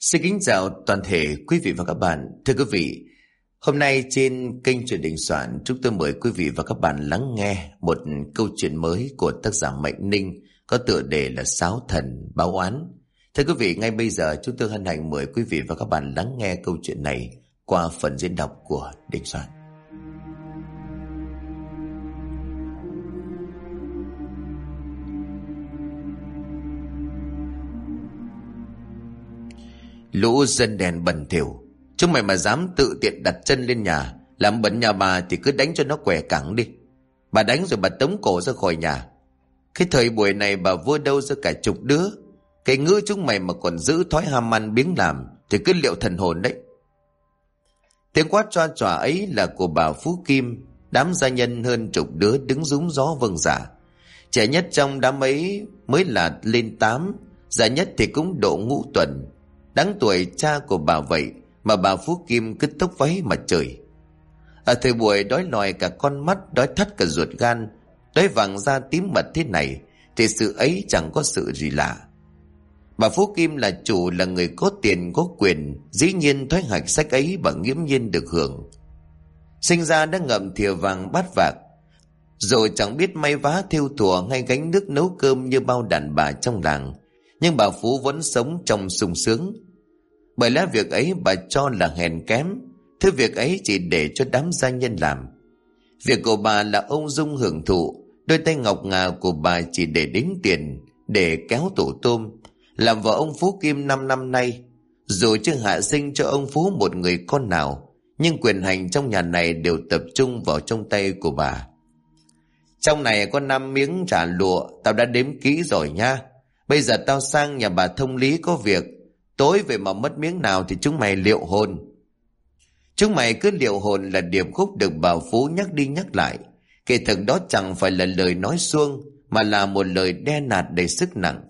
Xin kính chào toàn thể quý vị và các bạn. Thưa quý vị, hôm nay trên kênh Chuyện Đình Soạn, chúng tôi mời quý vị và các bạn lắng nghe một câu chuyện mới của tác giả Mạnh Ninh có tựa đề là Sáo Thần Báo Oán. Thưa quý vị, ngay bây giờ chúng tôi hân hạnh mời quý vị và các bạn lắng nghe câu chuyện này qua phần diễn đọc của Đình Soạn. Lũ dân đen bẩn thỉu, chúng mày mà dám tự tiện đặt chân lên nhà làm bẩn nhà bà thì cứ đánh cho nó què cẳng đi. Bà đánh rồi bà tống cổ ra khỏi nhà. Cái thời buổi này bà vua đâu ra cả chục đứa. Cái ngữ chúng mày mà còn giữ thói ham ăn biếng làm thì cứ liệu thần hồn đấy. Tiếng quát choa choa ấy là của bà Phú Kim. Đám gia nhân hơn chục đứa đứng rúm gió vâng dạ. Trẻ nhất trong đám ấy mới là lên 8, già nhất thì cũng độ ngũ tuần. Đáng tuổi cha của bà vậy mà bà Phú Kim cứ tốc váy mà chửi. Ở thời buổi đói lòi cả con mắt, đói thắt cả ruột gan, đói vàng da tím mật thế này thì sự ấy chẳng có sự gì lạ. Bà Phú Kim là chủ, là người có tiền có quyền, dĩ nhiên thói hạch sách ấy bà nghiễm nhiên được hưởng. Sinh ra đã ngậm thìa vàng bát vạc, rồi chẳng biết may vá thêu thùa hay gánh nước nấu cơm như bao đàn bà trong làng. Nhưng bà Phú vẫn sống trong sung sướng. Bởi lẽ việc ấy bà cho là hèn kém, thứ việc ấy chỉ để cho đám gia nhân làm. Việc của bà là ung dung hưởng thụ, đôi tay ngọc ngà của bà chỉ để đếm tiền, để kéo tổ tôm. Làm vợ ông Phú Kim 5 năm nay, dù chưa hạ sinh cho ông Phú một người con nào, nhưng quyền hành trong nhà này đều tập trung vào trong tay của bà. Trong này có 5 miếng chả lụa, tao đã đếm kỹ rồi nha. Bây giờ tao sang nhà bà thông lý có việc, tối về mà mất miếng nào thì chúng mày liệu hồn. Chúng mày cứ liệu hồn là điệp khúc được bà Phú nhắc đi nhắc lại. Kỳ thực đó chẳng phải là lời nói suông, mà là một lời đe nạt đầy sức nặng.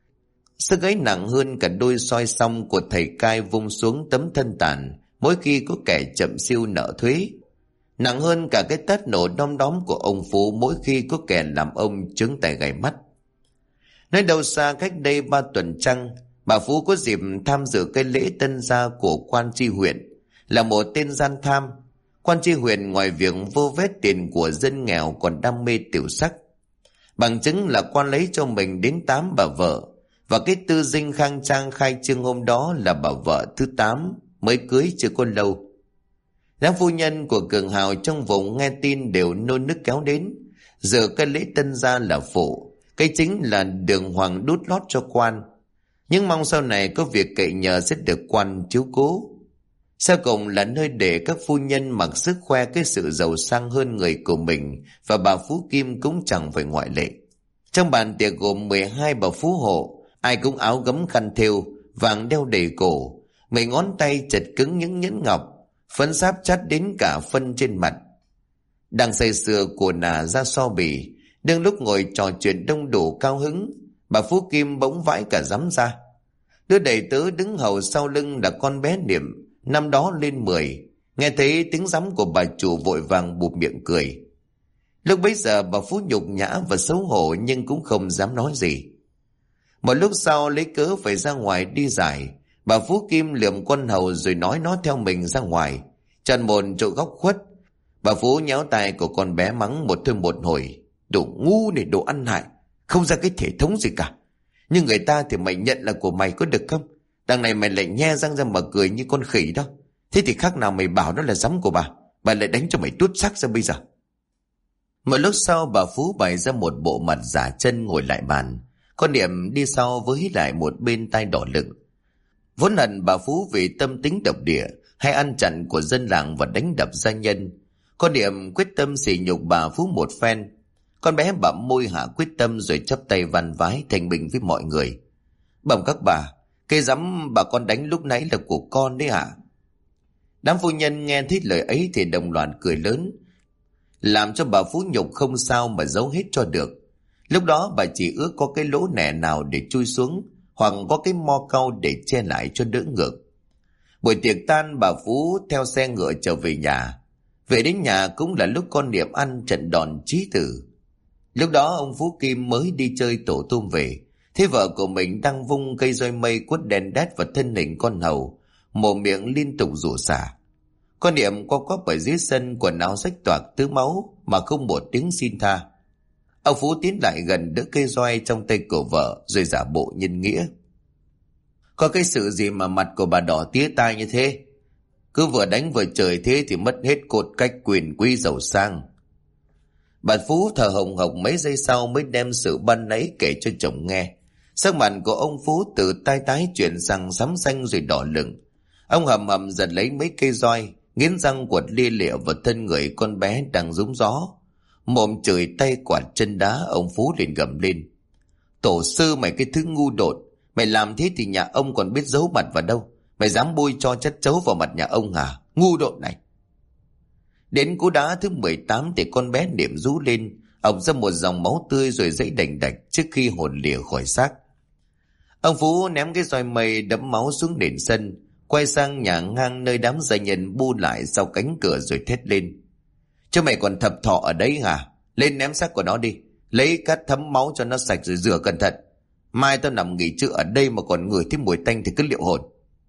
Sức ấy nặng hơn cả đôi soi song của thầy cai vung xuống tấm thân tàn mỗi khi có kẻ chậm siêu nợ thuế. Nặng hơn cả cái tát nổ đom đóm của ông Phú mỗi khi có kẻ làm ông trứng tay gãy mắt. Nơi đâu xa cách đây 3 tuần trăng, bà Phú có dịp tham dự cái lễ tân gia của quan tri huyện. Là một tên gian tham, quan tri huyện ngoài việc vô vét tiền của dân nghèo còn đam mê tiểu sắc. Bằng chứng là quan lấy cho mình đến 8 bà vợ, và cái tư dinh khang trang khai trương hôm đó là bà vợ thứ 8 mới cưới chưa có lâu. Đám phu nhân của cường hào trong vùng nghe tin đều nôn nức kéo đến, giờ cái lễ tân gia là phụ, cái chính là đường hoàng đút lót cho quan. Nhưng mong sau này có việc cậy nhờ sẽ được quan chiếu cố. Sau cùng là nơi để các phu nhân mặc sức khoe cái sự giàu sang hơn người của mình, và bà Phú Kim cũng chẳng phải ngoại lệ. Trong bàn tiệc gồm 12 bà phú hộ, ai cũng áo gấm khăn thêu, vàng đeo đầy cổ, 10 ngón tay chật cứng những nhẫn ngọc, phấn sáp chát đến cả phân trên mặt. Đang say sưa của nà ra so bì, đương lúc ngồi trò chuyện đông đủ cao hứng, bà Phú Kim bỗng vãi cả rắm ra. Đứa đầy tớ đứng hầu sau lưng là con bé Niệm, năm đó lên 10, nghe thấy tiếng rắm của bà chủ vội vàng bụp miệng cười. Lúc bấy giờ bà Phú nhục nhã và xấu hổ nhưng cũng không dám nói gì. Một lúc sau lấy cớ phải ra ngoài đi giải, bà Phú Kim lườm con hầu rồi nói nó theo mình ra ngoài. Chăn mồn chỗ góc khuất, bà Phú nhéo tay của con bé mắng một thôi một hồi. Đồ ngu này, đồ ăn hại, không ra cái thể thống gì cả. Nhưng người ta thì mày nhận là của mày có được không? Đằng này mày lại nhe răng ra mà cười như con khỉ đó. Thế thì khác nào mày bảo nó là giấm của bà lại đánh cho mày tuốt xác ra bây giờ. Một lúc sau bà Phú bày ra một bộ mặt giả chân ngồi lại bàn. Con Niệm đi sau với lại một bên tay đỏ lựng. Vốn hận bà Phú vì tâm tính độc địa hay ăn chặn của dân làng và đánh đập gia nhân, con Niệm quyết tâm sỉ nhục bà Phú một phen. Con bé bặm môi hạ quyết tâm rồi chắp tay van vái thành bình với mọi người. Bẩm các bà, cây giấm bà con đánh lúc nãy là của con đấy ạ. Đám phu nhân nghe thấy lời ấy thì đồng loạt cười lớn, làm cho bà Phú nhục không sao mà giấu hết cho được. Lúc đó bà chỉ ước có cái lỗ nẻ nào để chui xuống, hoặc có cái mo cau để che lại cho đỡ ngược. Buổi tiệc tan, bà Phú theo xe ngựa trở về nhà. Về đến nhà cũng là lúc con Niệm ăn trận đòn chí tử. Lúc đó ông Phú Kim mới đi chơi tổ tôm về, Thế vợ của mình đang vung cây roi mây quất đèn đét vào thân hình con hầu, mồm miệng liên tục rủa xả. Con Niệm co quắp ở dưới sân, quần áo rách toạc tứ máu mà không một tiếng xin tha. Ông Phú tiến lại gần đỡ cây roi trong tay của vợ rồi giả bộ nhân nghĩa. Có cái sự gì mà mặt của bà đỏ tía tai như thế? Cứ vừa đánh vừa chửi thế thì mất hết cột cách quyền quý giàu sang. Bà Phú thở hồng hộc mấy giây sau mới đem sự ban nãy kể cho chồng nghe. Sắc mặt của ông Phú từ tai tái chuyển sang xám xanh rồi đỏ lửng. Ông hầm hầm giật lấy mấy cây roi, nghiến răng quật lia lịa vào thân người con bé đang rúng gió. Mồm chửi tay quạt chân đá. Ông Phú liền gầm lên: Tổ sư mày cái thứ ngu dốt, mày làm thế thì nhà ông còn biết giấu mặt vào đâu? Mày dám bôi cho chất chấu vào mặt nhà ông hả? Ngu dốt này! Đến cú đá thứ 18 thì con bé Niệm rú lên, ọc ra một dòng máu tươi rồi dãy đành đạch trước khi hồn lìa khỏi xác. Ông Phú ném cái roi mây đẫm máu xuống nền sân, quay sang nhà ngang nơi đám gia nhân bu lại sau cánh cửa rồi thét lên: Chứ mày còn thập thọ ở đấy hả? Lên ném xác của nó đi, lấy cát thấm máu cho nó sạch rồi rửa cẩn thận. Mai tao nằm nghỉ trưa ở đây mà còn ngửi thấy mùi tanh thì cứ liệu hồn.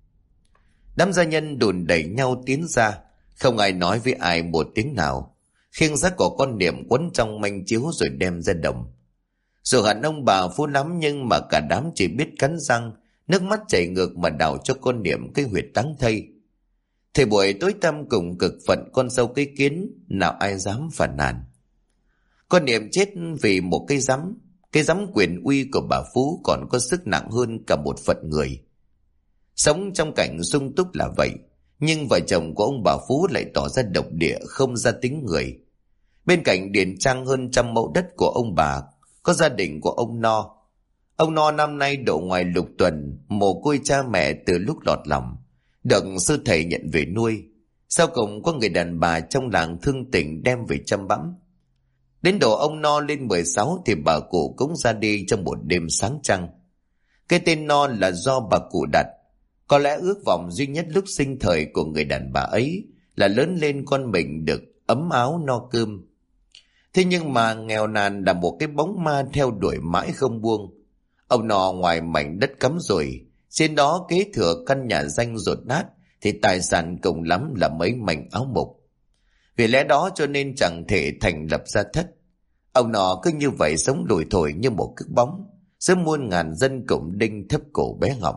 Đám gia nhân đùn đẩy nhau tiến ra, không ai nói với ai một tiếng nào. Khiêng xác của con Niệm quấn trong manh chiếu rồi đem ra đồng. Dù hẳn ông bà Phú lắm nhưng mà cả đám chỉ biết cắn răng, nước mắt chảy ngược mà đào cho con Niệm cái huyệt đáng thây. Thời buổi tối tăm cùng cực phận con sâu cái kiến, nào ai dám phản nàn. Con Niệm chết vì một cái giám quyền uy của bà Phú còn có sức nặng hơn cả một phận người. Sống trong cảnh sung túc là vậy, nhưng vợ chồng của ông bà Phú lại tỏ ra độc địa, không ra tính người. Bên cạnh điền trang hơn 100 mẫu đất của ông bà, có gia đình của ông No. Ông No năm nay độ ngoài lục tuần, mồ côi cha mẹ từ lúc lọt lòng, được sư thầy nhận về nuôi. Sau cùng có người đàn bà trong làng thương tình đem về chăm bẵm. Đến độ ông No lên 16 thì bà cụ cũng ra đi trong một đêm sáng trăng. Cái tên No là do bà cụ đặt. Có lẽ ước vọng duy nhất lúc sinh thời của người đàn bà ấy là lớn lên con mình được ấm áo no cơm. Thế nhưng mà nghèo nàn là một cái bóng ma theo đuổi mãi không buông. Ông No ngoài mảnh đất cắm rồi, trên đó kế thừa căn nhà danh dột nát, thì tài sản cùng lắm là mấy mảnh áo mục. Vì lẽ đó cho nên chẳng thể thành lập gia thất. Ông No cứ như vậy sống lủi thổi như một cái bóng, giữa muôn ngàn dân cụm đinh thấp cổ bé họng.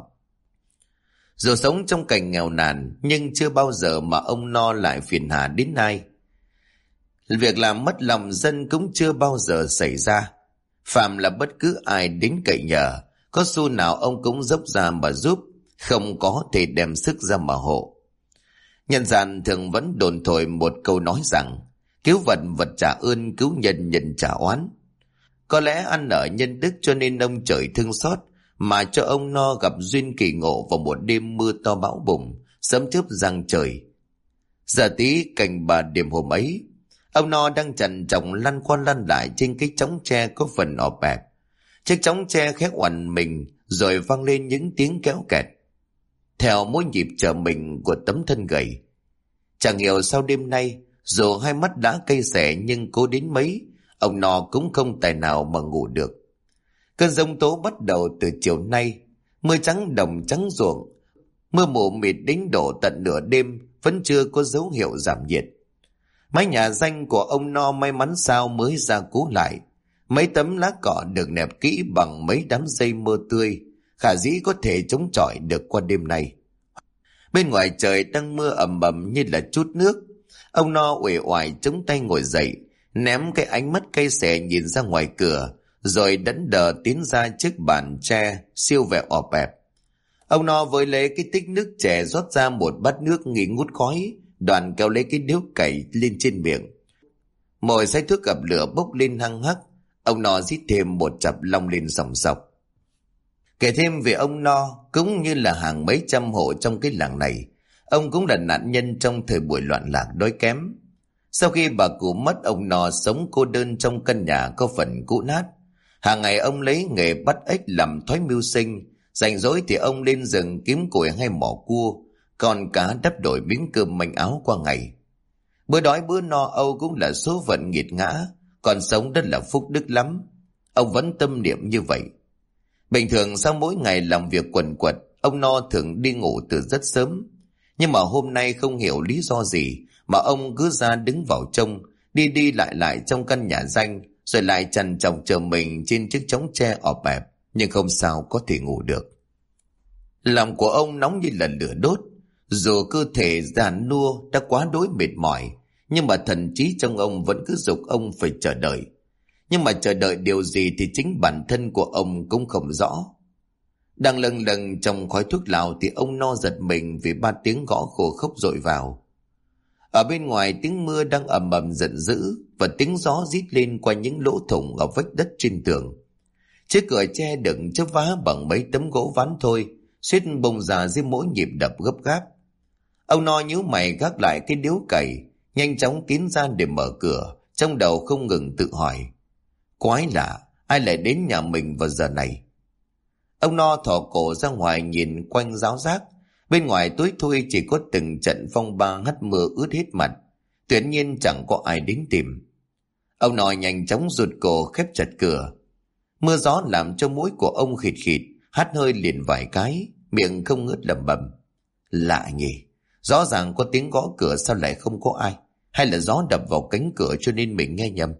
Dù sống trong cảnh nghèo nàn nhưng chưa bao giờ mà ông No lại phiền hà đến ai. Việc làm mất lòng dân cũng chưa bao giờ xảy ra. Phạm là bất cứ ai đến cậy nhờ, có xu nào ông cũng dốc ra mà giúp, không có thể đem sức ra mà hộ. Nhân gian thường vẫn đồn thổi một câu nói rằng cứu vật vật trả ơn, cứu nhân nhân trả oán. Có lẽ ăn ở nhân đức cho nên ông trời thương xót mà cho ông No gặp duyên kỳ ngộ vào một đêm mưa to bão bùng, sấm chớp giăng trời. Giờ tí cành bà đêm hôm ấy, ông No đang trằn trọc lăn qua lăn lại trên cái chõng tre có phần ọp ẹp. Chiếc chõng tre khẽ oằn mình rồi vang lên những tiếng kéo kẹt theo mỗi nhịp trở mình của tấm thân gầy. Chẳng hiểu sao đêm nay, dù hai mắt đã cay xẻ nhưng cố đến mấy, ông No cũng không tài nào mà ngủ được. Cơn giông tố bắt đầu từ chiều nay, mưa trắng đồng trắng ruộng, mưa mù mịt đến độ tận nửa đêm vẫn chưa có dấu hiệu giảm nhiệt. Mái nhà danh của ông No may mắn sao mới ra cố lại, mấy tấm lá cọ được nẹp kỹ bằng mấy đám dây mơ tươi, khả dĩ có thể chống chọi được qua đêm nay. Bên ngoài trời đang mưa ầm ầm như là trút nước. Ông No uể oải chống tay ngồi dậy, ném cái ánh mắt cay xè nhìn ra ngoài cửa, rồi đẫn đờ tiến ra trước bàn tre siêu vẻ ọp ẹp. Ông No với lấy cái tích nước chè rót ra một bát nước nghi ngút khói, đoàn kéo lấy cái điếu cày lên trên miệng. Mồi xay thuốc gặp lửa bốc lên hăng hắc, ông No rít thêm một chặp long lên sòng sọc. Kể thêm về ông No, cũng như là hàng mấy trăm hộ trong cái làng này, ông cũng là nạn nhân trong thời buổi loạn lạc đói kém. Sau khi bà cụ mất, ông No sống cô đơn trong căn nhà có phần cũ nát. Hàng ngày ông lấy nghề bắt ếch làm thói mưu sinh, rảnh rỗi thì ông lên rừng kiếm củi hay mỏ cua, còn cá đắp đổi miếng cơm manh áo qua ngày. Bữa đói bữa no âu cũng là số phận nghiệt ngã, còn sống rất là phúc đức lắm. Ông vẫn tâm niệm như vậy. Bình thường sau mỗi ngày làm việc quần quật, ông No thường đi ngủ từ rất sớm. Nhưng mà hôm nay không hiểu lý do gì mà ông cứ ra đứng vào trông, đi đi lại lại trong căn nhà danh, rồi lại trằn trọc chờ mình trên chiếc chõng tre ọp ẹp, nhưng không sao có thể ngủ được. Lòng của ông nóng như là lửa đốt, dù cơ thể già nua đã quá đỗi mệt mỏi, nhưng mà thần trí trong ông vẫn cứ giục ông phải chờ đợi. Nhưng mà chờ đợi điều gì thì chính bản thân của ông cũng không rõ. Đang lâng lâng trong khói thuốc lào thì ông No giật mình vì 3 tiếng gõ khô khốc dội vào. Ở bên ngoài tiếng mưa đang ầm ầm giận dữ và tiếng gió rít lên qua những lỗ thủng ở vách đất trên tường. Chiếc cửa tre đựng chớp vá bằng mấy tấm gỗ ván thôi, suýt bung ra dưới mỗi nhịp đập gấp gáp. Ông No nhíu mày gác lại cái điếu cày, nhanh chóng tiến ra để mở cửa, trong đầu không ngừng tự hỏi: quái lạ, ai lại đến nhà mình vào giờ này? Ông No thò cổ ra ngoài nhìn quanh ráo rác. Bên ngoài tối thui chỉ có từng trận phong ba hắt mưa ướt hết mặt, tuyệt nhiên chẳng có ai đến tìm. Ông No nhanh chóng rụt cổ khép chặt cửa. Mưa gió làm cho mũi của ông khịt khịt, hắt hơi liền vài cái, miệng không ngớt lẩm bẩm: lạ nhỉ, rõ ràng có tiếng gõ cửa sao lại không có ai? Hay là gió đập vào cánh cửa cho nên mình nghe nhầm?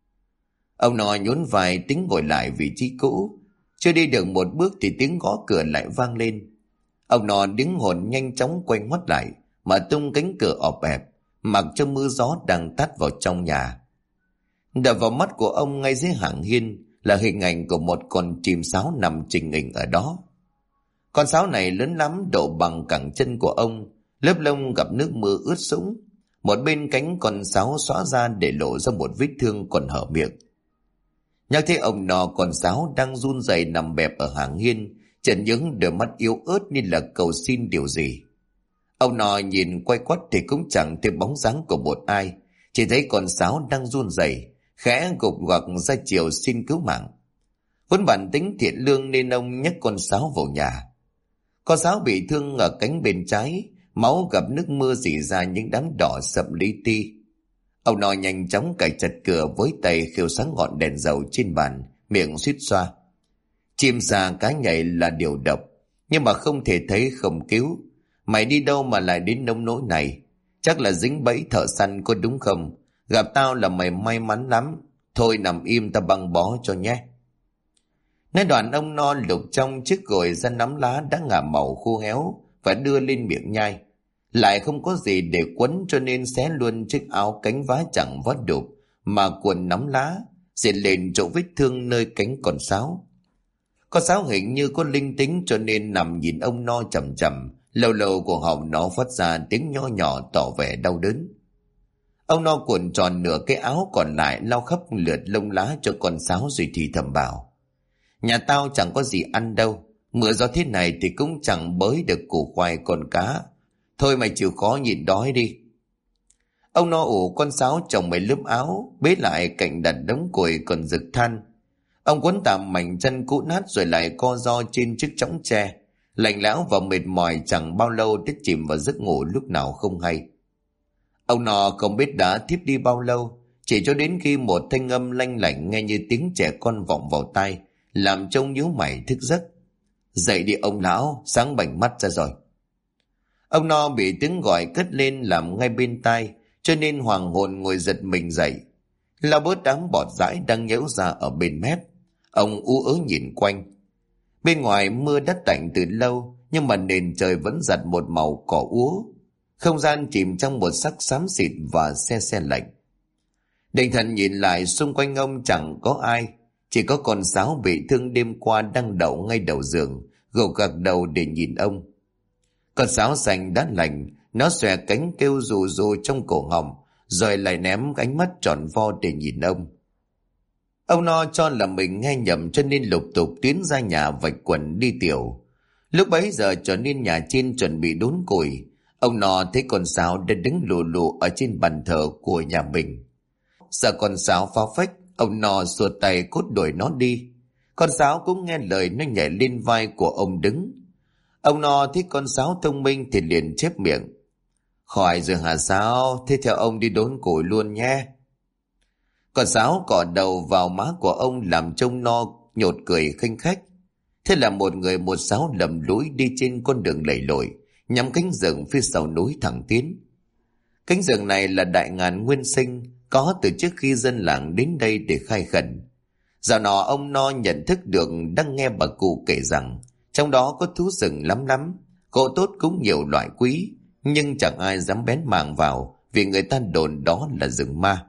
Ông No nhún vai tính ngồi lại vị trí cũ. Chưa đi được một bước thì tiếng gõ cửa lại vang lên. Ông No đứng hồn nhanh chóng quay ngoắt lại, mở tung cánh cửa ọp ẹp, mặc cho mưa gió đang tát vào trong nhà. Đập vào mắt của ông ngay dưới hàng hiên là hình ảnh của một con chim sáo nằm trình hình ở đó. Con sáo này lớn lắm, độ bằng cẳng chân của ông, lớp lông gặp nước mưa ướt sũng. Một bên cánh con sáo xõa ra để lộ ra một vết thương còn hở miệng. Nhắc thấy ông No, con sáo đang run rẩy nằm bẹp ở hàng hiên, chợt những đôi mắt yếu ớt như là cầu xin điều gì. Ông No nhìn quay quắt thì cũng chẳng thấy bóng dáng của một ai, chỉ thấy con sáo đang run rẩy, khẽ gục gặc ra chiều xin cứu mạng. Vốn bản tính thiện lương nên ông nhấc con sáo vào nhà. Con sáo bị thương ở cánh bên trái, máu gặp nước mưa rỉ ra những đám đỏ sậm li ti. Ông No nhanh chóng cài chặt cửa với tay khêu sáng ngọn đèn dầu trên bàn, miệng suýt xoa. Chim sà cá nhảy là điều độc, nhưng mà không thể thấy không cứu. Mày đi đâu mà lại đến nông nỗi này? Chắc là dính bẫy thợ săn có đúng không? Gặp tao là mày may mắn lắm. Thôi nằm im ta băng bó cho nhé. Nói đoạn ông No lục trong chiếc gồi ra nắm lá đã ngả màu khô héo và đưa lên miệng nhai. Lại không có gì để quấn cho nên xé luôn chiếc áo cánh vá chẳng vót đục mà cuộn nắm lá, dệt lên chỗ vết thương nơi cánh con sáo. Con sáo hình như có linh tính cho nên nằm nhìn ông No chầm chầm, lâu lâu của họng nó phát ra tiếng nho nhỏ tỏ vẻ đau đớn. Ông No cuộn tròn nửa cái áo còn lại lau khắp lượt lông lá cho con sáo rồi thì thầm bảo: nhà tao chẳng có gì ăn đâu, mưa gió thế này thì cũng chẳng bới được củ khoai con cá. Thôi mày chịu khó nhịn đói đi. Ông No ủ con sáo trồng mấy lớp áo, bế lại cạnh đặt đống củi còn rực than. Ông quấn tạm mảnh chân cũ nát rồi lại co ro trên chiếc chõng tre, lạnh lẽo và mệt mỏi chẳng bao lâu đã chìm vào giấc ngủ lúc nào không hay. Ông No không biết đã thiếp đi bao lâu, chỉ cho đến khi một thanh âm lanh lảnh nghe như tiếng trẻ con vọng vào tai, làm trông nhíu mày thức giấc. Dậy đi ông lão, sáng bảnh mắt ra rồi. Ông No bị tiếng gọi cất lên làm ngay bên tai, cho nên hoàng hồn ngồi giật mình dậy, lau bớt đám bọt dãi đang nhễu ra ở bên mép. Ông ú ớ nhìn quanh. Bên ngoài mưa đã tạnh từ lâu, nhưng mà nền trời vẫn giặt một màu cỏ úa. Không gian chìm trong một sắc xám xịt và se se lạnh. Định thần nhìn lại xung quanh ông chẳng có ai, chỉ có con sáo bị thương đêm qua đang đậu ngay đầu giường, gục gật đầu để nhìn ông. Con sáo xanh đã lành, nó xòe cánh kêu rù rù trong cổ họng, rồi lại ném ánh mắt tròn vo để nhìn ông. Ông No cho là mình nghe nhầm cho nên lục tục tiến ra nhà vạch quần đi tiểu. Lúc bấy giờ trở nên nhà trên chuẩn bị đốn củi. Ông No thấy con sáo đã đứng lù lù ở trên bàn thờ của nhà mình. Sợ con sáo phá phách, ông No xua tay cốt đuổi nó đi. Con sáo cũng nghe lời, nó nhảy lên vai của ông đứng. Ông No thấy con sáo thông minh thì liền chép miệng: khỏi rồi hả Sáo, thế theo ông đi đốn củi luôn nhé. Con sáo cọ đầu vào má của ông làm trông No nhột cười khinh khách. Thế là một người một sáo lầm lũi đi trên con đường lầy lội, nhắm cánh rừng phía sau núi thẳng tiến. Cánh rừng này là đại ngàn nguyên sinh, có từ trước khi dân làng đến đây để khai khẩn. Dạo nọ ông No nhận thức được, đang nghe bà cụ kể rằng trong đó có thú rừng lắm lắm, gỗ tốt cũng nhiều loại quý, nhưng chẳng ai dám bén mảng vào vì người ta đồn đó là rừng ma.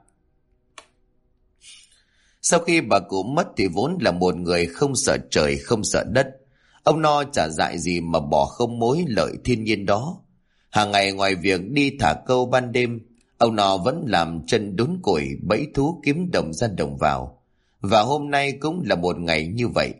Sau khi bà cụ mất thì vốn là một người không sợ trời không sợ đất. Ông No chả dại gì mà bỏ không mối lợi thiên nhiên đó. Hàng ngày ngoài việc đi thả câu ban đêm, ông No vẫn làm chân đốn củi bẫy thú kiếm đồng ra đồng vào. Và hôm nay cũng là một ngày như vậy.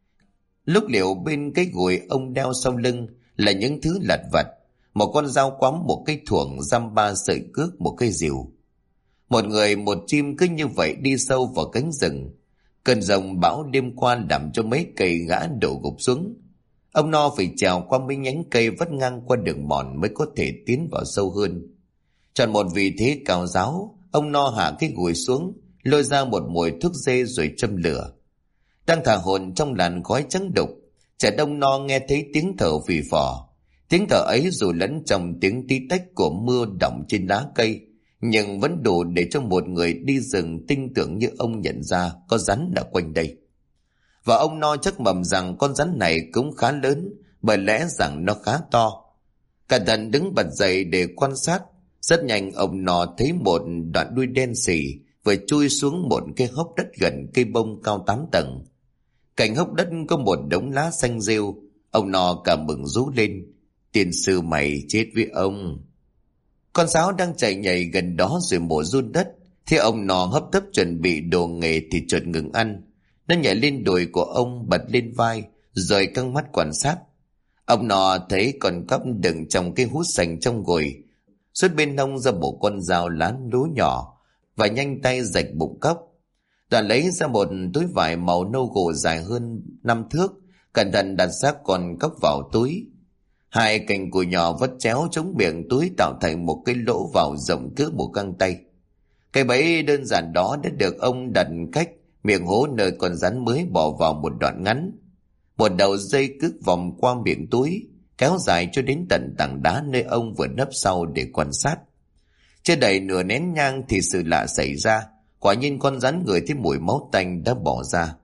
Lúc liệu bên cái gùi ông đeo sau lưng là những thứ lặt vặt: một con dao quắm, một cây thuổng, dăm ba sợi cước, một cây rìu. Một người một chim cứ như vậy đi sâu vào cánh rừng. Cơn giông bão đêm qua làm cho mấy cây gã đổ gục xuống. Ông No phải trèo qua mấy nhánh cây vắt ngang qua đường mòn mới có thể tiến vào sâu hơn. Chọn một vị thế cao ráo, ông No hạ cái gùi xuống, lôi ra một mồi thuốc dê rồi châm lửa. Đang thả hồn trong làn khói trắng đục, trẻ đông No nghe thấy tiếng thở phì phò. Tiếng thở ấy dù lẫn trong tiếng tí tách của mưa đọng trên lá cây, nhưng vẫn đủ để cho một người đi rừng tinh tưởng như ông nhận ra có rắn ở quanh đây. Và ông No chắc mầm rằng con rắn này cũng khá lớn, bởi lẽ rằng nó khá to. Cẩn thận đứng bật dậy để quan sát. Rất nhanh ông No thấy một đoạn đuôi đen sì vừa chui xuống một cái hốc đất gần cây bông cao 8 tầng. Cạnh hốc đất có một đống lá xanh rêu. Ông No cảm mừng rú lên: "Tiên sư mày chết với ông." Con sáo đang chạy nhảy gần đó rồi mổ run đất. Thế ông No hấp tấp chuẩn bị đồ nghề thì chợt ngừng ăn. Nó nhảy lên đùi của ông, bật lên vai, rồi căng mắt quan sát. Ông No thấy con cóc đựng trong cái hút sành trong gùi, xuất bên hông ra bộ con dao lán lú nhỏ, và nhanh tay rạch bụng cóc. Đoạn lấy ra một túi vải màu nâu gỗ dài hơn 5 thước, cẩn thận đặt xác con cóc vào túi. Hai cành cùi nhỏ vắt chéo chống miệng túi tạo thành một cái lỗ vào rộng cỡ một găng tay. Cái bẫy đơn giản đó đã được ông đặt cách miệng hố nơi con rắn mới bỏ vào một đoạn ngắn. Một đầu dây cước vòng qua miệng túi, kéo dài cho đến tận tảng đá nơi ông vừa nấp sau để quan sát. Chưa đầy nửa nén nhang thì sự lạ xảy ra. Quả nhiên con rắn ngửi thấy mùi máu tanh đã bỏ ra.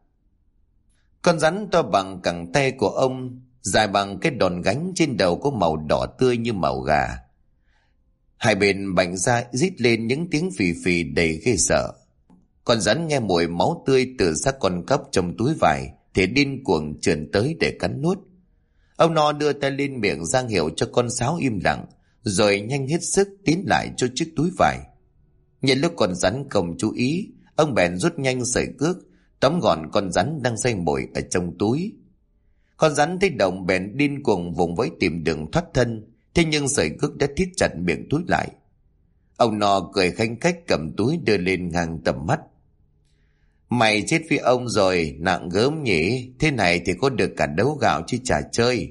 Con rắn to bằng cẳng tay của ông, dài bằng cái đòn gánh, trên đầu có màu đỏ tươi như màu gà. Hai bên bành ra rít lên những tiếng phì phì đầy ghê sợ. Con rắn nghe mùi máu tươi từ xác con cóc trong túi vải thì điên cuồng trườn tới để cắn nuốt. Ông No đưa tay lên miệng ra hiệu cho con sáo im lặng, rồi nhanh hết sức tiến lại cho chiếc túi vải. Nhân lúc con rắn không chú ý, ông bèn rút nhanh sợi cước, tóm gọn con rắn đang dây mồi ở trong túi. Con rắn thấy động bèn điên cuồng vùng vẫy tìm đường thoát thân, thế nhưng sợi cước đã thít chặt miệng túi lại. Ông No cười khanh khách cầm túi đưa lên ngang tầm mắt. "Mày chết với ông rồi, nặng gớm nhỉ, thế này thì có được cả đấu gạo chứ chả chơi."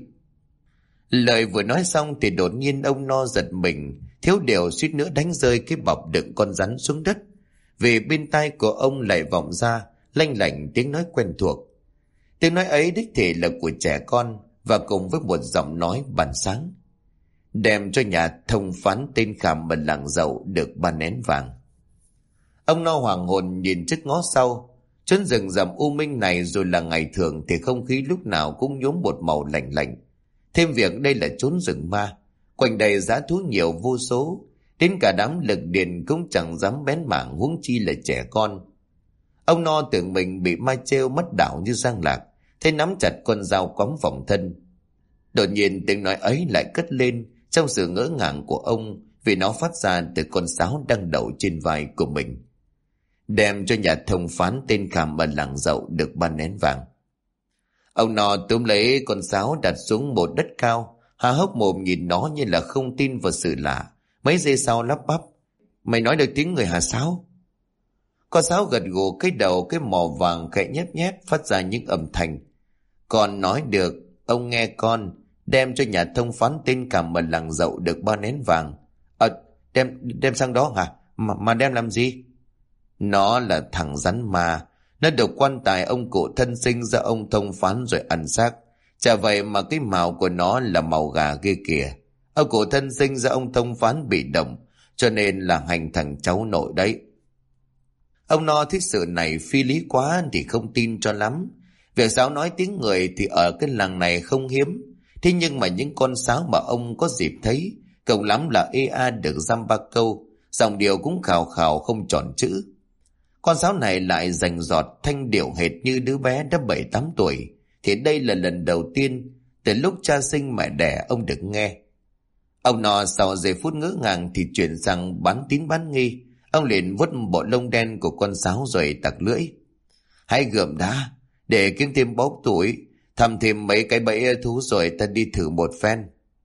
Lời vừa nói xong thì đột nhiên ông No giật mình, thiếu điều suýt nữa đánh rơi cái bọc đựng con rắn xuống đất, vì bên tai của ông lại vọng ra lanh lảnh tiếng nói quen thuộc. Tiếng nói ấy đích thị là của trẻ con, và cùng với một giọng nói bản sáng: "Đem cho nhà thông phán tên Khảm ở làng Dậu được 3 nén vàng." Ông No hoàng hồn nhìn trước ngó sau. Chốn rừng rậm u minh này rồi là ngày thường thì không khí lúc nào cũng nhuốm một màu lạnh lạnh. Thêm việc đây là chốn rừng ma, quanh đây dã thú nhiều vô số, đến cả đám lực điền cũng chẳng dám bén mảng, huống chi là trẻ con. Ông No tưởng mình bị ma trêu mất đảo như Giang Lạc, thế nắm chặt con dao quắm phòng thân. Đột nhiên tiếng nói ấy lại cất lên trong sự ngỡ ngàng của ông, vì nó phát ra từ con sáo đang đậu trên vai của mình: "Đem cho nhà thông phán tên Khảm ở làng Dậu được 3 nén vàng." Ông No túm lấy con sáo đặt xuống một đất cao, há hốc mồm nhìn nó như là không tin vào sự lạ. Mấy giây sau lắp bắp: "Mày nói được tiếng người hả Sáo?" Con sáo gật gù, cái đầu cái mỏ vàng khẽ nhép nhép phát ra những âm thanh: "Con nói được, ông nghe con. Đem cho nhà thông phán tên Khảm ở làng Dậu được 3 nén vàng." Đem sang đó hả? Mà đem làm gì?" "Nó là thằng rắn ma, Nó được quan tài ông cụ thân sinh ra ông thông phán rồi ăn xác. Chả vậy mà cái mào của nó là màu gà ghê kìa. Ông cụ thân sinh ra ông thông phán bị động, cho nên là hành thằng cháu nội đấy. Ông No thích sự này phi lý quá thì không tin cho lắm. Việc sáo nói tiếng người thì ở cái làng này không hiếm. Thế nhưng mà những con sáo mà ông có dịp thấy, cộng lắm là ê a được dăm ba câu, dòng điệu cũng khào khào không tròn chữ. Con sáo này lại rành rọt thanh điệu hệt như đứa bé đã 7-8 tuổi. Thì đây là lần đầu tiên từ lúc cha sinh mẹ đẻ ông được nghe. Ông No sau giây phút ngỡ ngàng thì chuyển sang bán tín bán nghi. Ông liền vuốt bộ lông đen của con sáo rồi tặc lưỡi. Hãy gượm đã, để kiếm thêm bóp tuổi, thăm thêm mấy cái bẫy thú rồi ta đi thử một phen.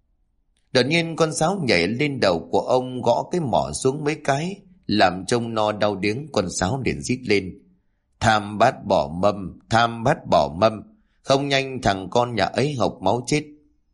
Đột nhiên con sáo nhảy lên đầu của ông, gõ cái mỏ xuống mấy cái, làm trông No đau điếng. Con sáo liền rít lên. Tham bát bỏ mâm, tham bát bỏ mâm, không nhanh thằng con nhà ấy hộc máu chết.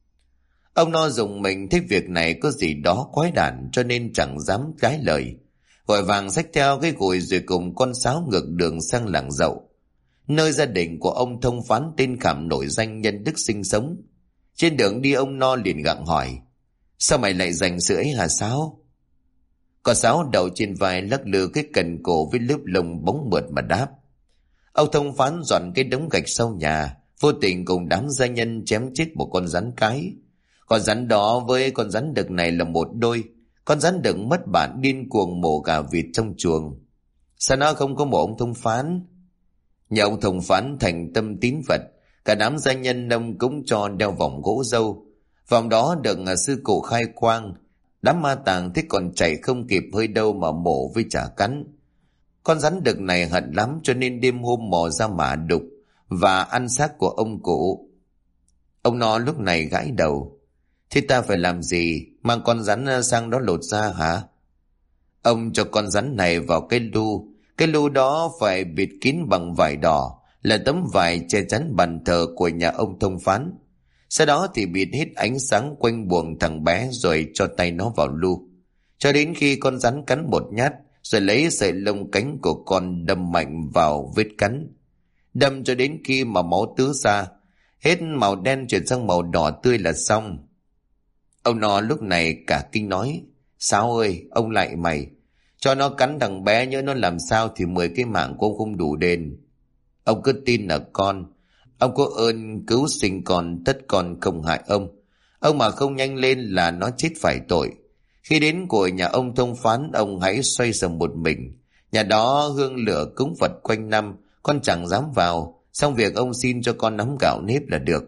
Ông No dùng mình thấy việc này có gì đó quái đản, cho nên chẳng dám trái lời. Vội vàng xách theo cái gùi rồi cùng con sáo ngược đường sang làng Dậu, nơi gia đình của ông thông phán tên Khảm nổi danh nhân đức sinh sống. Trên đường đi ông No liền gặng hỏi. Sao mày lại dành sự ấy hả Sáo? Con sáo đầu trên vai lắc lư cái cần cổ với lớp lông bóng mượt mà đáp. Ông thông phán dọn cái đống gạch sau nhà, vô tình cùng đám gia nhân chém chết một con rắn cái. Con rắn đó với con rắn đực này là một đôi. Con rắn đực mất bản điên cuồng mổ gà vịt trong chuồng. Sao nó không có mổ ông thông phán? Nhà ông thông phán thành tâm tín Phật, cả đám gia nhân ông cũng cho đeo vòng gỗ dâu. Vòng đó được sư cụ khai quang. Đám ma tàng thế còn chạy không kịp hơi đâu mà mổ với chả cắn. Con rắn đực này hận lắm, cho nên đêm hôm mò ra mả đục và ăn xác của ông cụ. Ông No lúc này gãi đầu. Thế ta phải làm gì? Mang con rắn sang đó lột ra hả? Ông cho con rắn này vào cái lu. Cái lu đó phải bịt kín bằng vải đỏ, là tấm vải che chắn bàn thờ của nhà ông thông phán. Sau đó thì bịt hết ánh sáng quanh buồng thằng bé rồi cho tay nó vào lu. Cho đến khi con rắn cắn một nhát, rồi lấy sợi lông cánh của con đâm mạnh vào vết cắn. Đâm cho đến khi mà máu tứ ra, hết màu đen chuyển sang màu đỏ tươi là xong. Ông No lúc này cả kinh nói. Sao ơi, ông lại mày, cho nó cắn thằng bé, nhớ nó làm sao thì 10 cái mạng của ông không đủ đền. Ông cứ tin ở con. Ông có ơn cứu sinh con, tất con không hại ông. Ông mà không nhanh lên là nó chết phải tội. Khi đến của nhà ông thông phán, ông hãy xoay sầm một mình. Nhà đó hương lửa cúng Phật quanh năm, con chẳng dám vào. Xong việc ông xin cho con nắm gạo nếp là được.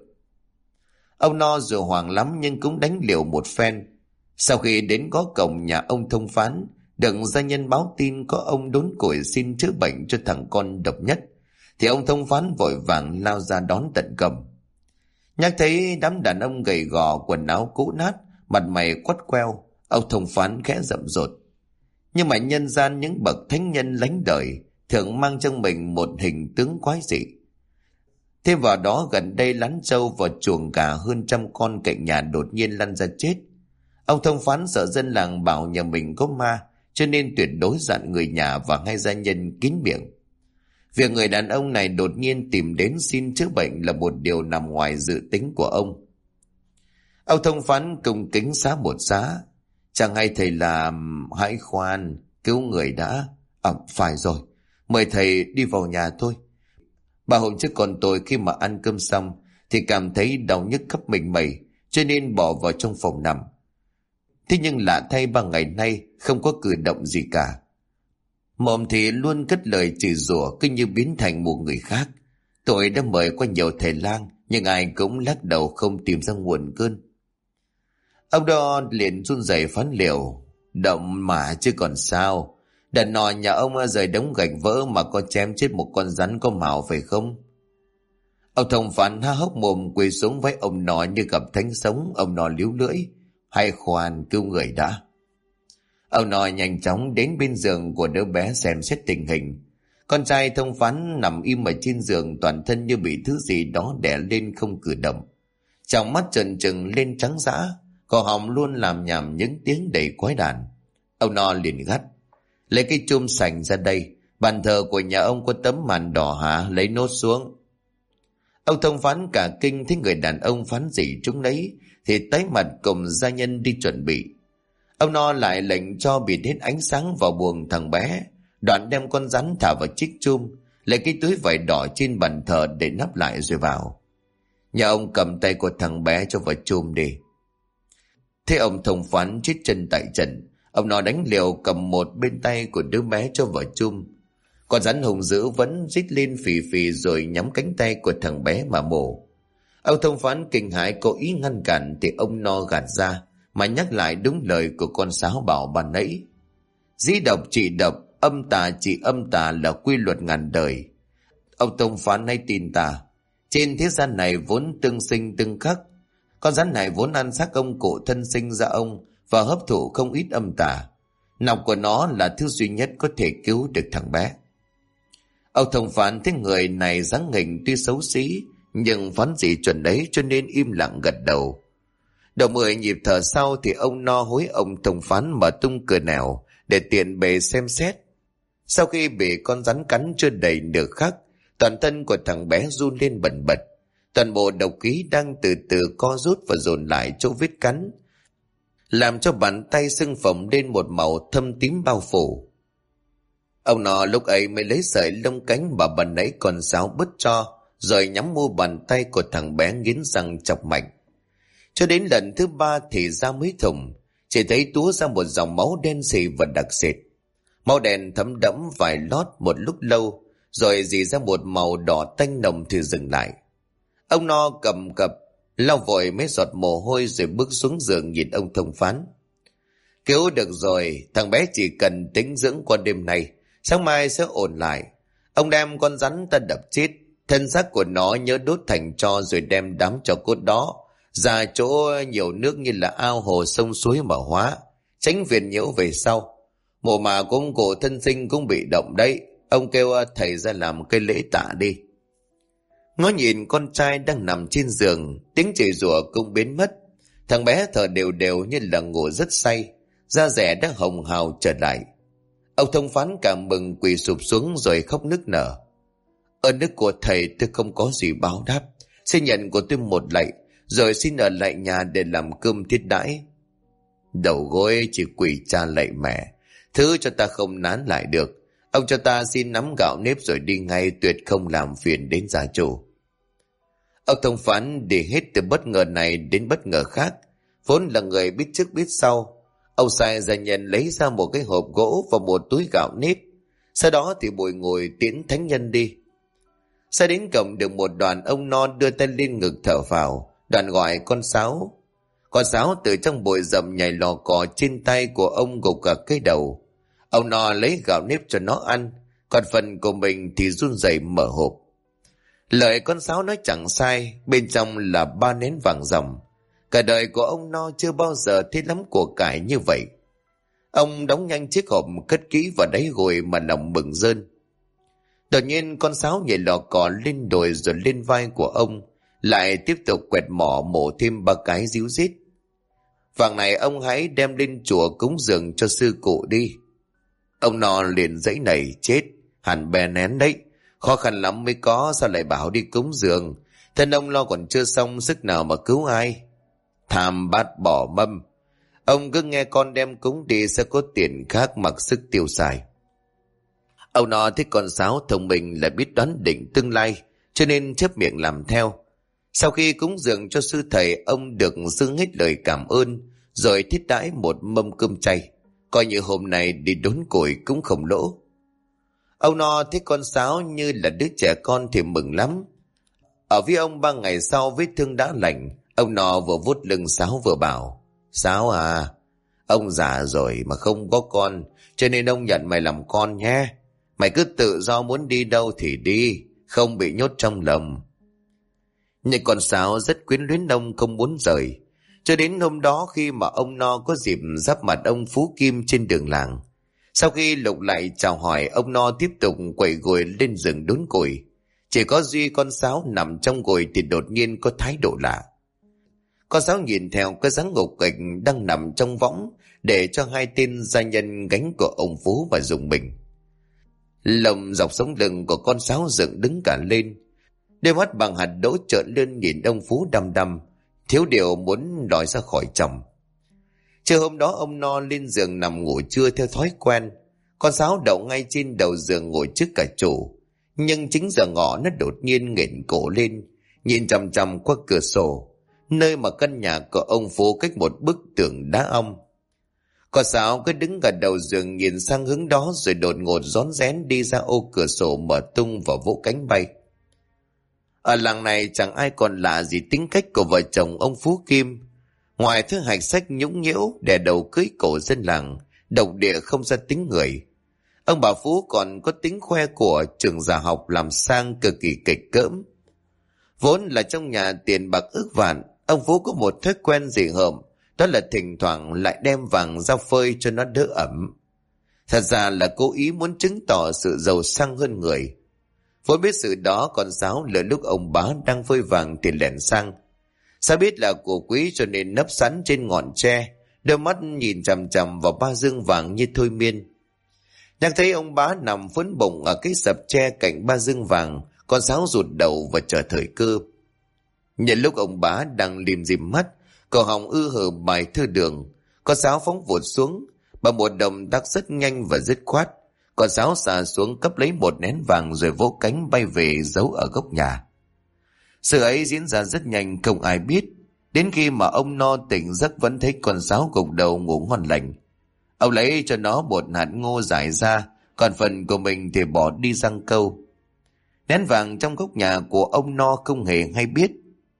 Ông No dù hoảng lắm nhưng cũng đánh liều một phen. Sau khi đến có cổng nhà ông thông phán, được gia nhân báo tin có ông đốn củi xin chữa bệnh cho thằng con độc nhất, thì ông thông phán vội vàng lao ra đón tận cổng. Nhắc thấy đám đàn ông gầy gò, quần áo cũ nát, mặt mày quắt queo, ông thông phán khẽ rậm rột. Nhưng mà nhân gian những bậc thánh nhân lánh đời thường mang trong mình một hình tướng quái dị. Thêm vào đó gần đây lán trâu và chuồng gà hơn 100 con cạnh nhà đột nhiên lăn ra chết. Ông thông phán sợ dân làng bảo nhà mình có ma, cho nên tuyệt đối dặn người nhà và hai gia nhân kín miệng. Việc người đàn ông này đột nhiên tìm đến xin chữa bệnh là một điều nằm ngoài dự tính của ông. Ông thông phán cung kính xá một xá. Chẳng hay thầy làm, hãy khoan, cứu người đã. Phải rồi, mời thầy đi vào nhà thôi. 3 hôm trước còn tôi khi mà ăn cơm xong thì cảm thấy đau nhức khắp mình mẩy, cho nên bỏ vào trong phòng nằm. Thế nhưng lạ thay 3 ngày nay không có cử động gì cả. Mồm thì luôn cất lời chửi rủa, cứ như biến thành một người khác. Tôi đã mời qua nhiều thầy lang, nhưng ai cũng lắc đầu không tìm ra nguồn cơn. Ông đó liền run rẩy phán liều. Động mà chứ còn sao. Đàn nò nhà ông rời đống gạch vỡ mà có chém chết một con rắn có mào phải không? Ông thông phán há hốc mồm quỳ xuống với ông nọ như gặp thánh sống. Ông nọ líu lưỡi. Hay khoan, cứu người đã. Ông nọ nhanh chóng đến bên giường của đứa bé xem xét tình hình. Con trai thông phán nằm im ở trên giường, toàn thân như bị thứ gì đó đè lên không cử động. Trong mắt trợn trừng lên trắng dã, cổ họng luôn làm nhảm những tiếng đầy quái đản. Ông nọ liền gắt. Lấy cái chum sành ra đây, Bàn thờ của nhà ông có tấm màn đỏ hả? Lấy nốt xuống. Ông thông phán cả kinh thấy người đàn ông phán gì chúng lấy thì tái mặt cùng gia nhân đi chuẩn bị. Ông No lại lệnh cho bịt hết ánh sáng vào buồng thằng bé, đoạn đem con rắn thả vào chiếc chum, lấy cái túi vải đỏ trên bàn thờ để nắp lại rồi vào. Nhà ông cầm tay của thằng bé cho vào chum đi. Thế ông thông phán chết chân tại trận. Ông No đánh liều cầm một bên tay của đứa bé cho vào chum. Con rắn hùng dữ vẫn rít lên phì phì rồi nhắm cánh tay của thằng bé mà mổ. Ông thông phán kinh hãi cố ý ngăn cản thì ông No gạt ra mà nhắc lại đúng lời của con sáo bảo ban nãy. Dĩ độc trị độc, âm tà trị âm tà là quy luật ngàn đời. Ông thông phán hãy tin ta, trên thế gian này vốn tương sinh tương khắc. Con rắn này vốn ăn xác ông cụ thân sinh ra ông và hấp thụ không ít âm tà. Nọc của nó là thứ duy nhất có thể cứu được thằng bé. Ông thông phán thấy người này dáng hình tuy xấu xí nhưng phán gì chuẩn đấy, cho nên im lặng gật đầu. Đầu 10 nhịp thở sau thì ông No hối ông thông phán mở tung cửa nẻo để tiện bề xem xét. Sau khi bị con rắn cắn chưa đầy nửa khắc, toàn thân của thằng bé run lên bần bật. Toàn bộ độc khí đang từ từ co rút và dồn lại chỗ vết cắn, làm cho bàn tay sưng phồng lên một màu thâm tím bao phủ. Ông nọ lúc ấy mới lấy sợi lông cánh mà ban nãy con sáo bứt cho, rồi nhắm mu bàn tay của thằng bé nghiến răng chọc mạnh. Cho đến lần thứ 3 thì da mới thủng, chỉ thấy túa ra một dòng máu đen sì và đặc sệt. Máu đen thấm đẫm vài lót một lúc lâu, rồi rỉ ra một màu đỏ tanh nồng thì dừng lại. Ông No cầm cập lau vội mấy giọt mồ hôi rồi bước xuống giường nhìn ông thông phán. Cứu được rồi, thằng bé chỉ cần tĩnh dưỡng qua đêm nay, sáng mai sẽ ổn lại. Ông đem con rắn ta đập chết, thân xác của nó nhớ đốt thành tro rồi đem đám tro cốt đó ra chỗ nhiều nước như là ao hồ sông suối mà hóa, tránh phiền nhiễu về sau. Mộ mà của ông cụ thân sinh cũng bị động đấy, ông kêu thầy ra làm cái lễ tạ đi. Ngó nhìn con trai đang nằm trên giường, tiếng chửi rủa cũng biến mất. Thằng bé thở đều đều như là ngủ rất say, da rẻ đã hồng hào trở lại. Ông thông phán cảm mừng quỳ sụp xuống rồi khóc nức nở. Ơn đức của thầy tôi không có gì báo đáp, xin nhận của tôi một lạy, rồi xin ở lại nhà để làm cơm thiết đãi. Đầu gối chỉ quỳ cha lạy mẹ, thứ cho ta không nán lại được. Ông cho ta xin nắm gạo nếp rồi đi ngay, tuyệt không làm phiền đến gia chủ. Ông thông phán đi hết từ bất ngờ này đến bất ngờ khác, vốn là người biết trước biết sau. Ông sai gia nhân lấy ra một cái hộp gỗ và một túi gạo nếp, sau đó thì bồi ngồi tiễn thánh nhân đi. Sai đến cổng được một đoạn, ông No đưa tay lên ngực thở phào, đoạn gọi con sáo. Con sáo từ trong bụi rậm nhảy lò cò trên tay của ông gục cả cái đầu. Ông No lấy gạo nếp cho nó ăn, còn phần của mình thì run rẩy mở hộp. Lời con sáo nói chẳng sai, bên trong là 3 nén vàng ròng. Cả đời của ông No chưa bao giờ thấy lắm của cải như vậy. Ông đóng nhanh chiếc hộp cất kỹ vào đáy gùi mà lòng mừng rơn. Đột nhiên con sáo nhảy lò cò lên đồi rồi lên vai của ông, lại tiếp tục quẹt mỏ mổ thêm 3 cái díu dít. Vàng này ông hãy đem lên chùa cúng dường cho sư cụ đi. Ông No liền dãy nảy, chết, hẳn bè nén đấy, khó khăn lắm mới có, sao lại bảo đi cúng dường, thân ông lo còn chưa xong sức nào mà cứu ai. Tham bát bỏ mâm, ông cứ nghe con đem cúng đi sẽ có tiền khác mặc sức tiêu xài. Ông No thấy con sáo thông minh lại biết đoán định tương lai, cho nên chép miệng làm theo. Sau khi cúng dường cho sư thầy, ông được dâng hết lời cảm ơn, rồi thiết đãi một mâm cơm chay, coi như hôm nay đi đốn củi cũng không lỗ. Ông No thấy con sáo như là đứa trẻ con thì mừng lắm. Ở với ông 3 ngày sau vết thương đã lành, ông No vừa vuốt lưng sáo vừa bảo: Sáo à, ông già rồi mà không có con, cho nên ông nhận mày làm con nhé. Mày cứ tự do muốn đi đâu thì đi, không bị nhốt trong lồng. Nhưng con sáo rất quyến luyến ông, không muốn rời. Cho đến hôm đó khi mà ông No có dịp giáp mặt ông Phú Kim trên đường làng, sau khi lục lại chào hỏi, ông No tiếp tục quẩy gùi lên rừng đốn củi. Chỉ có duy con sáo nằm trong gùi thì đột nhiên có thái độ lạ. Con sáo nhìn theo cái dáng ngục kịch đang nằm trong võng, để cho 2 tên gia nhân gánh của ông Phú và dùng mình. Lồng dọc sống lưng của con sáo dựng đứng cả lên. Đôi mắt bằng hạt đỗ trợn lên nhìn ông Phú đăm đăm, thiếu điều muốn đòi ra khỏi chồng. Trưa hôm đó ông No lên giường nằm ngủ trưa theo thói quen. Con sáo đậu ngay trên đầu giường ngồi trước cả chủ. Nhưng chính giờ ngọ nó đột nhiên nghển cổ lên, nhìn chằm chằm qua cửa sổ, nơi mà căn nhà của ông Phú cách một bức tường đá ong. Con sáo cứ đứng gần đầu giường nhìn sang hướng đó, rồi đột ngột rón rén đi ra ô cửa sổ mở tung và vỗ cánh bay. Ở làng này chẳng ai còn lạ gì tính cách của vợ chồng ông Phú Kim. Ngoài thứ hạch sách nhũng nhiễu đè đầu cưới cổ dân làng, độc địa không ra tính người, ông bà Phú còn có tính khoe của, trường giả học làm sang cực kỳ kịch cỡm. Vốn là trong nhà tiền bạc ước vạn, ông Phú có một thói quen dị hợm, đó là thỉnh thoảng lại đem vàng ra phơi cho nó đỡ ẩm. Thật ra là cố ý muốn chứng tỏ sự giàu sang hơn người. Vốn biết sự đó, con sáo lỡ lúc ông bá đang phơi vàng thì lẻn sang. Sao biết là của quý cho nên nấp sẵn trên ngọn tre, đôi mắt nhìn chằm chằm vào ba dương vàng như thôi miên. Đang thấy ông bá nằm phấn bụng ở cái sập tre cạnh ba dương vàng, con sáo rụt đầu và chờ thời cơ. Nhân lúc ông bá đang lim dim mắt, cậu họng hờ bài thơ đường, con sáo phóng vụt xuống bằng một động tác rất nhanh và dứt khoát. Con sáo xà xuống cấp lấy một nén vàng rồi vỗ cánh bay về giấu ở góc nhà. Sự ấy diễn ra rất nhanh, không ai biết. Đến khi mà ông No tỉnh giấc vẫn thấy con sáo gục đầu ngủ ngon lành. Ông lấy cho nó một hạt ngô giải ra, còn phần của mình thì bỏ đi giăng câu. Nén vàng trong góc nhà của ông No không hề hay biết.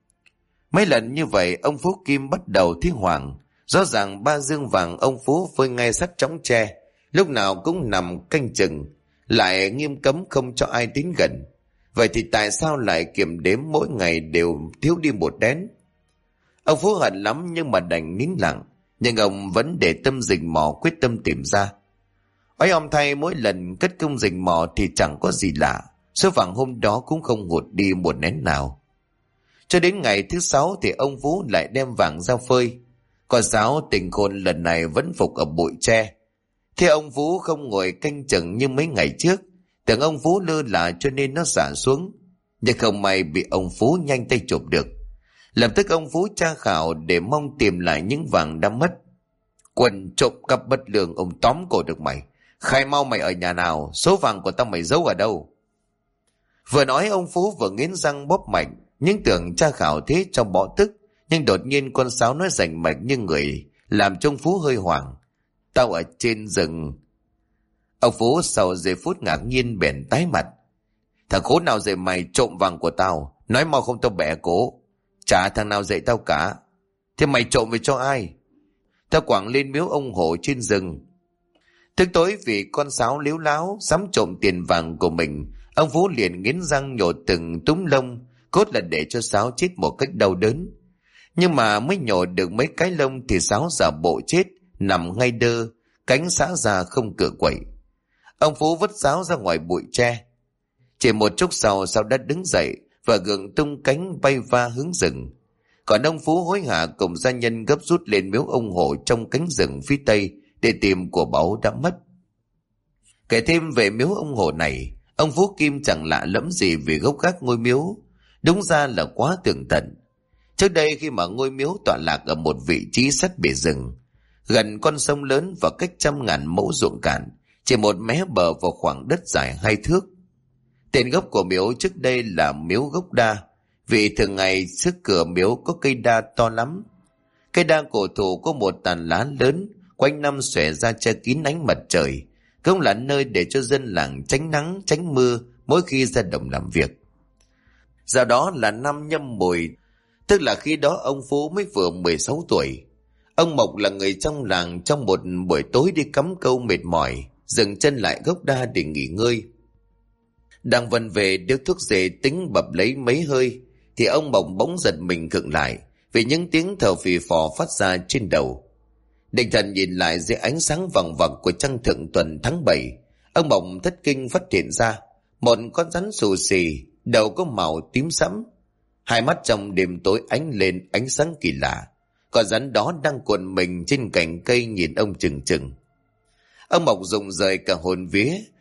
Mấy lần như vậy ông Phú Kim bắt đầu thấy hoảng. Rõ ràng ba dương vàng ông Phú phơi ngay sát chõng tre, lúc nào cũng nằm canh chừng, lại nghiêm cấm không cho ai đến gần. Vậy thì tại sao lại kiểm đếm mỗi ngày đều thiếu đi một nén? Ông Phú hận lắm nhưng mà đành nín lặng. Nhưng ông vẫn để tâm rình mò, quyết tâm tìm ra. Ấy ông thay, mỗi lần cất công rình mò thì chẳng có gì lạ, số vàng hôm đó cũng không hụt đi một nén nào. Cho đến ngày thứ 6 thì ông Phú lại đem vàng ra phơi. Con sáo tình khôn lần này vẫn phục ở bụi tre. Thế ông Phú không ngồi canh chừng như mấy ngày trước, tưởng ông Phú lơ là cho nên nó xả xuống. Nhưng không may bị ông Phú nhanh tay chụp được. Lập tức ông Phú tra khảo để mong tìm lại những vàng đã mất. Quần trộm cắp bất lương, ông tóm cổ được mày. Khai mau mày ở nhà nào, số vàng của tao mày giấu ở đâu? Vừa nói ông Phú vừa nghiến răng bóp mạnh, nhưng tưởng tra khảo thế cho bỏ tức. Nhưng đột nhiên con sáo nói rành mạch như người, làm cho ông Phú hơi hoảng. Tao ở trên rừng. Ông Phú sau giây phút ngạc nhiên bèn tái mặt. Thằng khốn nào dạy mày trộm vàng của tao? Nói mau không tao bẻ cổ. Chả thằng nào dạy tao cả. Thế mày trộm về cho ai? Tao quẳng lên miếu ông Hổ trên rừng. Thức tối vì con sáo líu láo dám trộm tiền vàng của mình, ông Phú liền nghiến răng nhổ từng túm lông, cốt là để cho sáo chết một cách đau đớn. Nhưng mà mới nhổ được mấy cái lông thì sáo giả bộ chết, nằm ngay đơ, cánh xả ra không cựa quậy. Ông Phú vứt sáo ra ngoài bụi tre. Chỉ một chút sau đã đứng dậy và gượng tung cánh bay va hướng rừng. Còn ông Phú hối hả cùng gia nhân gấp rút lên miếu ông Hổ trong cánh rừng phía tây để tìm của báu đã mất. Kể thêm về miếu ông Hổ này, ông Phú Kim chẳng lạ lẫm gì vì gốc gác ngôi miếu, đúng ra là quá tường tận. Trước đây khi mà ngôi miếu tọa lạc ở một vị trí sát bể rừng, gần con sông lớn và cách trăm ngàn mẫu ruộng cạn, chỉ một mé bờ vào khoảng đất dài 2 thước. Tên gốc của miếu trước đây là miếu gốc đa, vì thường ngày trước cửa miếu có cây đa to lắm. Cây đa cổ thụ có một tàn lá lớn, quanh năm xòe ra che kín ánh mặt trời, cũng là nơi để cho dân làng tránh nắng tránh mưa mỗi khi ra đồng làm việc. Giờ đó là năm Nhâm Mùi, tức là khi đó ông Phú mới vừa 16 tuổi. Ông Mộc là người trong làng, trong một buổi tối đi cắm câu mệt mỏi, dừng chân lại gốc đa để nghỉ ngơi. Đang vần về điếu thuốc rể tính bập lấy mấy hơi thì ông Mộc bỗng giật mình khựng lại vì những tiếng thở phì phò phát ra trên đầu. Định thần nhìn lại dưới ánh sáng vằng vặc của trăng thượng tuần tháng 7, ông Mộc thất kinh phát hiện ra một con rắn xù xì, đầu có màu tím sẫm, hai mắt trong đêm tối ánh lên ánh sáng kỳ lạ. Con rắn đó đang cuộn mình trên cành cây nhìn ông chừng chừng. Ông Mộc rụng rời cả hồn vía,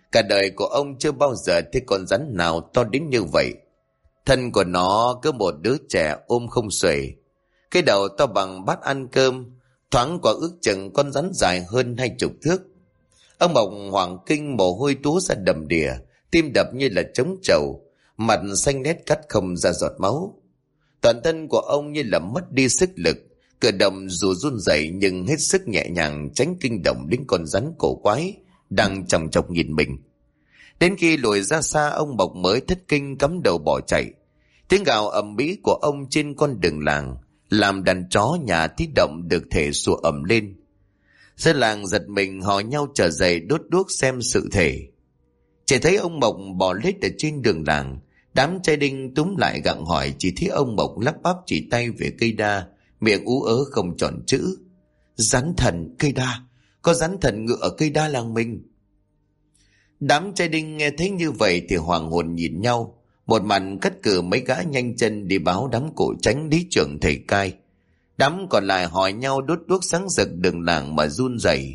Cả đời của ông chưa bao giờ thấy con rắn nào to đến như vậy. Thân của nó cứ một đứa trẻ ôm không xuể. Cái đầu to bằng bát ăn cơm, thoáng qua ước chừng con rắn dài hơn 20 thước. Ông Mộc hoảng kinh, mồ hôi túa ra đầm đìa, tim đập như là trống trầu, mặt xanh nét cắt không ra giọt máu. Toàn thân của ông như là mất đi sức lực, cử động dù run rẩy nhưng hết sức nhẹ nhàng, tránh kinh động đến con rắn cổ quái đang chòng chọc nhìn mình. Đến khi lùi ra xa, ông Mộc mới thất kinh cắm đầu bỏ chạy. Tiếng gào ầm ĩ của ông trên con đường làng làm đàn chó nhà tí động được thể sủa ầm lên. Dân làng giật mình hò nhau trở dậy đốt đuốc xem sự thể. Chỉ thấy ông Mộc bò lết ở trên đường làng. Đám trai đinh túm lại gặng hỏi, chỉ thấy ông Mộc lắp bắp chỉ tay về cây đa, miệng ú ớ không tròn chữ. Rắn thần cây đa, có rắn thần ngựa ở cây đa làng mình. Đám trai đinh nghe thấy như vậy thì hoàng hồn nhìn nhau. Một mặt cắt cử mấy gã nhanh chân đi báo đám cổ tránh lý trưởng thầy cai. Đám còn lại hỏi nhau đốt đuốc sáng rực đường làng mà run rẩy.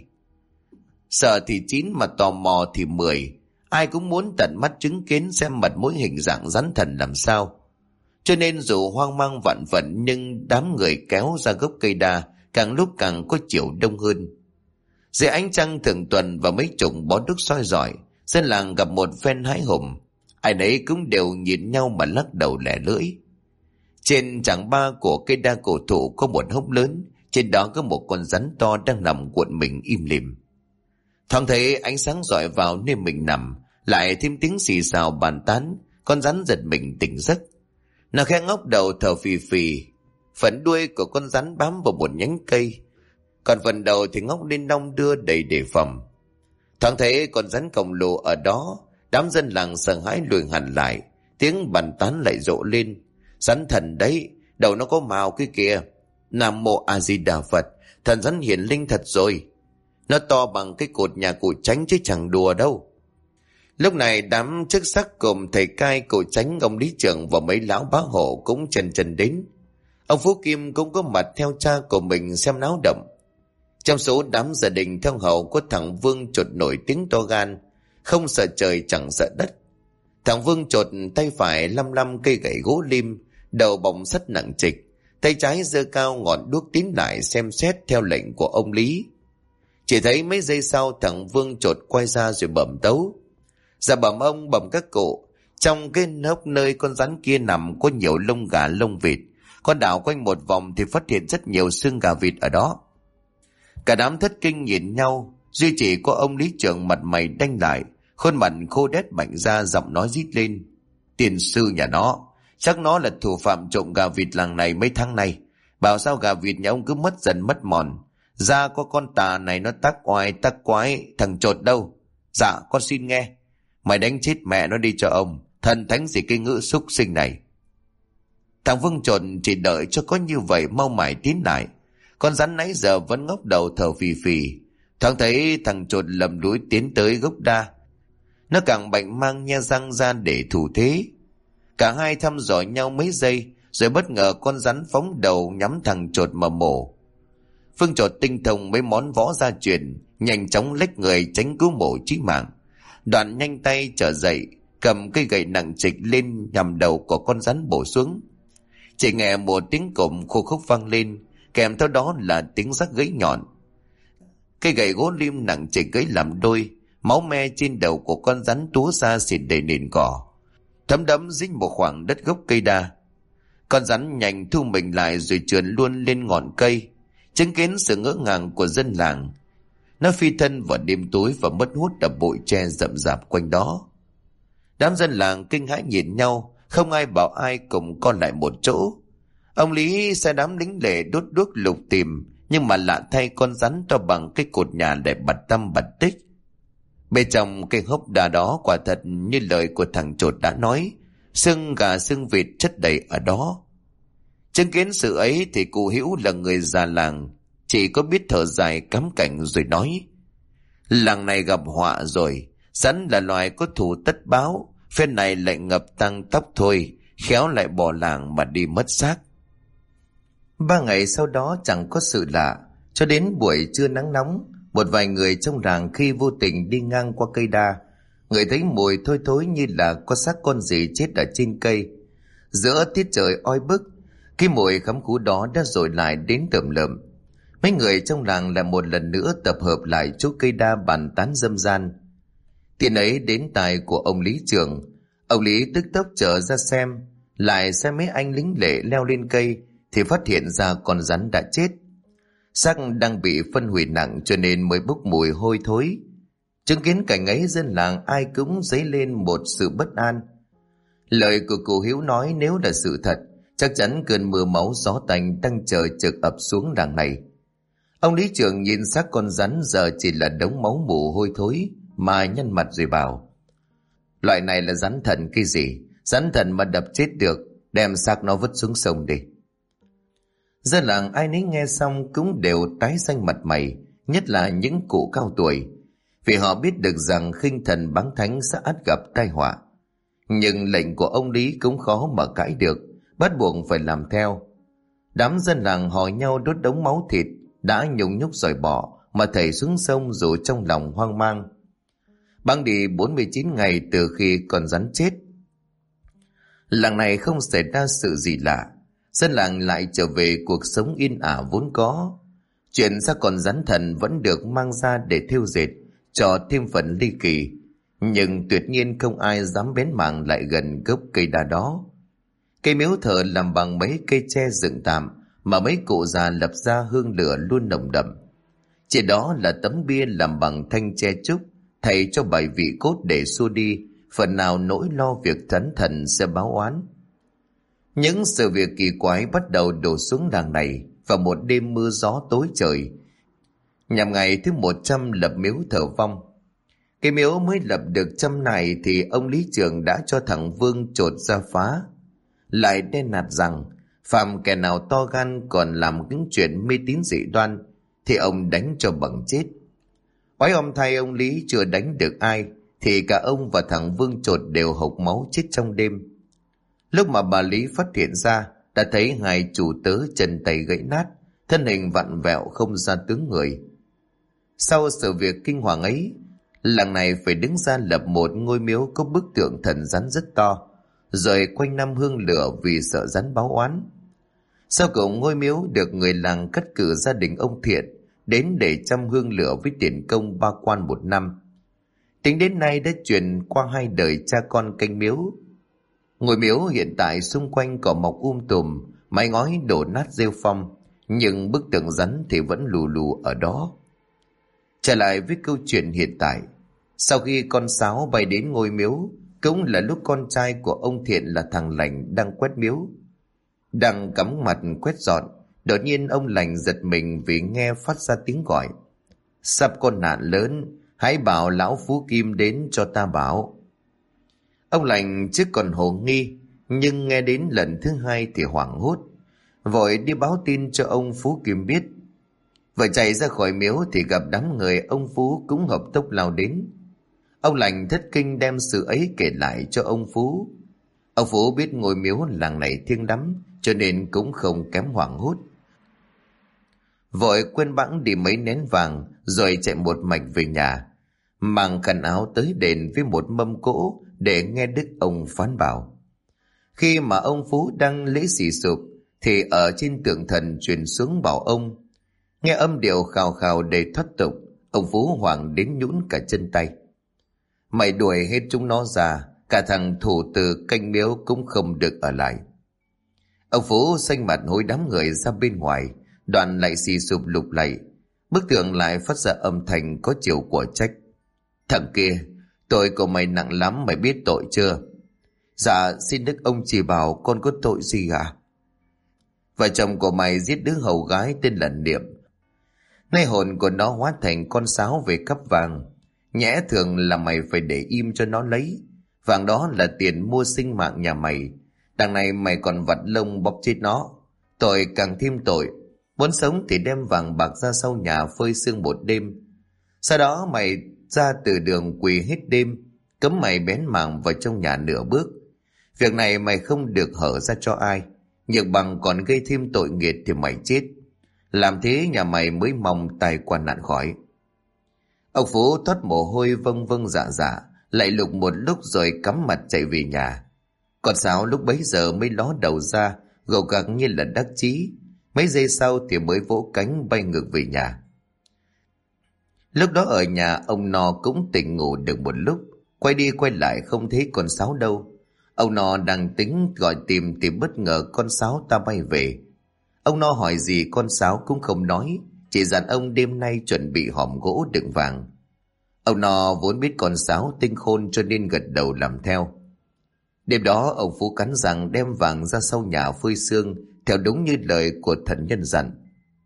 Sợ thì 9 mà tò mò thì 10. Ai cũng muốn tận mắt chứng kiến xem mặt mũi hình dạng rắn thần làm sao. Cho nên dù hoang mang vạn vẩn nhưng đám người kéo ra gốc cây đa càng lúc càng có chiều đông hơn. Dưới ánh trăng thường tuần và mấy chục bó đuốc soi rọi, dân làng gặp một phen hãi hùng. Ai nấy cũng đều nhìn nhau mà lắc đầu lẻ lưỡi. Trên trảng ba của cây đa cổ thụ có một hốc lớn, trên đó có một con rắn to đang nằm cuộn mình im lìm. Thoáng thấy ánh sáng rọi vào nơi mình nằm, lại thêm tiếng xì xào bàn tán, con rắn giật mình tỉnh giấc. Nó khẽ ngóc đầu thở phì phì, phần đuôi của con rắn bám vào một nhánh cây, còn phần đầu thì ngóc lên đong đưa đầy đề phòng. Thoáng thấy con rắn khổng lồ ở đó, đám dân làng sợ hãi lùi hẳn lại, tiếng bàn tán lại rộ lên. Rắn thần đấy, đầu nó có mào kia kìa. Nam mô A Di Đà Phật, thần rắn hiển linh thật rồi. Nó to bằng cái cột nhà cụ Chánh chứ chẳng đùa đâu. Lúc này đám chức sắc gồm thầy cai, cụ Chánh, ông lý trưởng và mấy lão bá hộ cũng chân chân đến. Ông Phú Kim cũng có mặt theo cha của mình xem náo động. Trong số đám gia đình theo hầu có thằng Vương Chột nổi tiếng to gan, không sợ trời chẳng sợ đất. Thằng Vương Chột tay phải lăm lăm cây gậy gỗ lim, đầu bọng sắt nặng trịch, tay trái giơ cao ngọn đuốc tín lại xem xét theo lệnh của ông Lý. Chỉ thấy mấy giây sau thằng Vương Chột quay ra rồi bẩm tấu. Dạ bẩm ông, bẩm các cụ, trong cái hốc nơi con rắn kia nằm có nhiều lông gà lông vịt. Con đảo quanh một vòng thì phát hiện rất nhiều xương gà vịt ở đó. Cả đám thất kinh nhìn nhau, duy chỉ có ông lý trưởng mặt mày đanh lại, khuôn mặt khô đét mạnh ra, giọng nói rít lên. Tiền sư nhà nó, chắc nó là thủ phạm trộm gà vịt làng này mấy tháng nay. Bảo sao gà vịt nhà ông cứ mất dần mất mòn. Ra có con tà này nó tác oai tác quái, thằng Chột đâu? Dạ con xin nghe. Mày đánh chết mẹ nó đi cho ông, thần thánh gì cái ngữ xúc sinh này. Thằng Vương Chột chỉ đợi cho có như vậy mau mải tiến lại. Con rắn nãy giờ vẫn ngóc đầu thở phì phì. Thoáng thấy thằng Chột lầm đuối tiến tới gốc đa. Nó càng bạnh mang nhe răng ra để thủ thế. Cả hai thăm dò nhau mấy giây, rồi bất ngờ con rắn phóng đầu nhắm thằng Chột mà mổ. Vương Chột tinh thông mấy món võ gia truyền, nhanh chóng lách người tránh cứu mổ chí mạng. Đoạn nhanh tay trở dậy, cầm cây gậy nặng trịch lên nhằm đầu của con rắn bổ xuống. Chỉ nghe một tiếng cộm khô khốc vang lên, kèm theo đó là tiếng rắc gãy nhọn. Cây gậy gỗ lim nặng trịch gãy làm đôi, máu me trên đầu của con rắn túa ra xịt đầy nền cỏ, thấm đẫm dính một khoảng đất gốc cây đa. Con rắn nhanh thu mình lại rồi trườn luôn lên ngọn cây, chứng kiến sự ngỡ ngàng của dân làng. Nó phi thân vào đêm tối và mất hút ở bụi tre rậm rạp quanh đó. Đám dân làng kinh hãi nhìn nhau, không ai bảo ai cùng con lại một chỗ. Ông Lý sai đám lính lệ đốt đuốc lục tìm, nhưng mà lạ thay con rắn to bằng cái cột nhà để bặt tăm bặt tích. Bên trong cái hốc đá đó quả thật như lời của thằng Chột đã nói, xương gà xương vịt chất đầy ở đó. Chứng kiến sự ấy thì cụ Hữu là người già làng, chỉ có biết thở dài cắm cảnh rồi nói: làng này gặp họa rồi, rắn là loài có thù tất báo, phen này lại ngập tăng tóc thôi, khéo lại bỏ làng mà đi mất xác. 3 ngày sau đó chẳng có sự lạ, cho đến buổi trưa nắng nóng, một vài người trong làng khi vô tình đi ngang qua cây đa, Người thấy mùi thôi thối như là có xác con gì chết ở trên cây. Giữa tiết trời oi bức, cái mùi khắm khú đó đã dội lại đến tởm lợm. Mấy người trong làng lại một lần nữa tập hợp lại chỗ cây đa bàn tán dâm gian. Tiền ấy đến tai của ông Lý Trường. Ông Lý tức tốc trở ra xem. Lại xem mấy anh lính lệ leo lên cây thì phát hiện ra con rắn đã chết. Xác đang bị phân hủy nặng cho nên mới bốc mùi hôi thối. Chứng kiến cảnh ấy, dân làng ai cũng dấy lên một sự bất an. Lời của cụ Hiếu nói nếu là sự thật, chắc chắn cơn mưa máu gió tanh đang chờ trực ập xuống làng này. Ông Lý Trường nhìn xác con rắn giờ chỉ là đống máu mủ hôi thối mà nhăn mặt rồi bảo: loại này là rắn thần cái gì? Rắn thần mà đập chết được, đem xác nó vứt xuống sông đi. Dân làng ai nấy nghe xong cũng đều tái xanh mặt mày, nhất là những cụ cao tuổi, vì họ biết được rằng khinh thần báng thánh sẽ ắt gặp tai họa. Nhưng lệnh của ông Lý cũng khó mà cãi được, bắt buộc phải làm theo. Đám dân làng hò nhau đốt đống máu thịt đã nhung nhúc rồi bỏ mà thảy xuống sông dù trong lòng hoang mang. Băng đi 49 ngày từ khi con rắn chết, làng này không xảy ra sự gì lạ. Dân làng lại trở về cuộc sống yên ả vốn có. Chuyện xác con rắn thần vẫn được mang ra để thêu dệt cho thêm phần ly kỳ, nhưng tuyệt nhiên không ai dám bén mảng lại gần gốc cây đa đó. Cây miếu thờ làm bằng mấy cây tre dựng tạm mà mấy cụ già lập ra hương lửa luôn nồng đậm. Trên đó là tấm bia làm bằng thanh tre trúc, thầy cho bài vị cốt để xua đi phần nào nỗi lo việc rắn thần sẽ báo oán. Những sự việc kỳ quái bắt đầu đổ xuống làng này vào một đêm mưa gió tối trời, nhằm ngày thứ 100 lập miếu thờ vong. Cái miếu mới lập được 100 này thì ông Lý Trường đã cho thằng Vương chột ra phá, lại đen nạt rằng phàm kẻ nào to gan còn làm những chuyện mê tín dị đoan thì ông đánh cho bằng chết. Oái ông thay ông Lý chưa đánh được ai thì cả ông và thằng Vương chột đều hộc máu chết trong đêm. Lúc mà bà Lý phát hiện ra, đã thấy hai chủ tớ chân tay gãy nát, thân hình vặn vẹo không ra tướng người. Sau sự việc kinh hoàng ấy, làng này phải đứng ra lập một ngôi miếu có bức tượng thần rắn rất to, rồi quanh năm hương lửa vì sợ rắn báo oán. Sau cùng ngôi miếu được người làng cắt cử gia đình ông Thiện đến để chăm hương lửa với tiền công 3 quan 1 năm. Tính đến nay đã truyền qua 2 đời cha con canh miếu. Ngôi miếu hiện tại xung quanh cỏ mọc tùm, mái ngói đổ nát rêu phong, nhưng bức tượng rắn thì vẫn lù lù ở đó. Trở lại với câu chuyện hiện tại, sau khi con sáo bay đến ngôi miếu, cũng là lúc con trai của ông Thiện là thằng Lành đang quét miếu. Đang cắm mặt quét dọn, đột nhiên ông Lành giật mình vì nghe phát ra tiếng gọi: sắp có nạn lớn, hãy bảo lão Phú Kim đến cho ta bảo. Ông Lành trước còn hồ nghi, nhưng nghe đến lần thứ 2 thì hoảng hốt, vội đi báo tin cho ông Phú Kim biết. Vừa chạy ra khỏi miếu thì gặp đám người ông Phú cũng hợp tốc lao đến. Ông Lành thất kinh đem sự ấy kể lại cho ông Phú. Ông Phú biết ngôi miếu làng này thiêng lắm, cho nên cũng không kém hoảng hốt, vội quên bẵng đi mấy nén vàng rồi chạy một mạch về nhà, mang khăn áo tới đền với một mâm cỗ để nghe đức ông phán bảo. Khi mà ông Phú đang lễ xì sụp thì ở trên tượng thần truyền xuống bảo ông. Nghe âm điệu khào khào đầy thoát tục, ông Phú hoảng đến nhũn cả chân tay. Mày đuổi hết chúng nó ra, cả thằng thủ từ canh miếu cũng không được ở lại. Ông Phú xanh mặt hối đám người ra bên ngoài, đoạn lại xì sụp lục lạy. Bức tượng lại phát ra âm thanh có chiều của trách: thằng kia, tội của mày nặng lắm, mày biết tội chưa? Dạ xin đức ông chỉ bảo con có tội gì à? Vợ chồng của mày giết đứa hầu gái tên là Niệm, nay hồn của nó hóa thành con sáo về cắp vàng. Nhẽ thường là mày phải để im cho nó lấy vàng, đó là tiền mua sinh mạng nhà mày. Đằng này mày còn vặt lông bóp chết nó, tội càng thêm tội. Muốn sống thì đem vàng bạc ra sau nhà phơi sương một đêm, sau đó mày ra từ đường quỳ hết đêm, cấm mày bén mảng vào trong nhà nửa bước. Việc này mày không được hở ra cho ai, nhược bằng còn gây thêm tội nghiệt thì mày chết. Làm thế nhà mày mới mong tai qua nạn khỏi. Ông Phú thoát mồ hôi vâng vâng dạ dạ, lại lục một lúc rồi cắm mặt chạy về nhà. Con sáo lúc bấy giờ mới ló đầu ra, gầu gạc như là đắc chí. Mấy giây sau thì mới vỗ cánh bay ngược về nhà. Lúc đó ở nhà ông No cũng tỉnh ngủ được một lúc, quay đi quay lại không thấy con sáo đâu. Ông No đang tính gọi tìm thì bất ngờ con sáo ta bay về. Ông No hỏi gì con sáo cũng không nói, chỉ dặn ông đêm nay chuẩn bị hòm gỗ đựng vàng. Ông No vốn biết con sáo tinh khôn cho nên gật đầu làm theo. Đêm đó ông Phú cắn răng đem vàng ra sau nhà phơi sương theo đúng như lời của thần nhân dặn.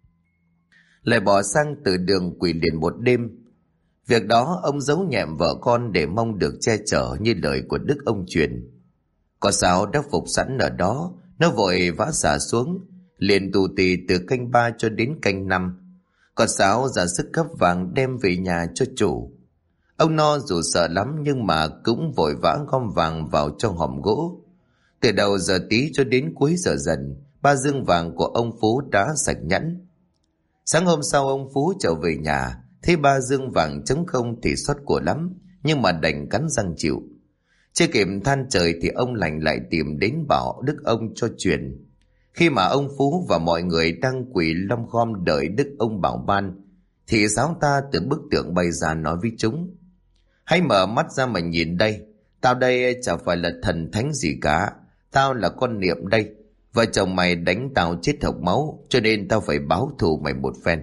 Lại bỏ sang từ đường quỳ liền một đêm. Việc đó ông giấu nhẹm vợ con để mong được che chở như lời của đức ông truyền. Con sáo đã phục sẵn ở đó, nó vội vã xả xuống, liền tù tì từ canh 3 cho đến canh 5. Con sáo ra sức gấp vàng đem về nhà cho chủ. Ông No dù sợ lắm nhưng mà cũng vội vã gom vàng vào trong hòm gỗ. Từ đầu giờ tí cho đến cuối giờ dần, 3 dương vàng của ông Phú đã sạch nhẵn. Sáng hôm sau ông Phú trở về nhà, thấy 3 dương vàng trống không thì xót của lắm, nhưng mà đành cắn răng chịu. Chưa kịp than trời thì ông lành lại tìm đến bảo đức ông cho truyền. Khi mà ông Phú và mọi người đang quỳ lom khom đợi đức ông bảo ban, thì sáo ta từ bức tượng bay ra nói với chúng: hãy mở mắt ra mà nhìn đây, tao đây chả phải là thần thánh gì cả, tao là con Niệm đây. Vợ chồng mày đánh tao chết hộc máu, cho nên tao phải báo thù mày một phen.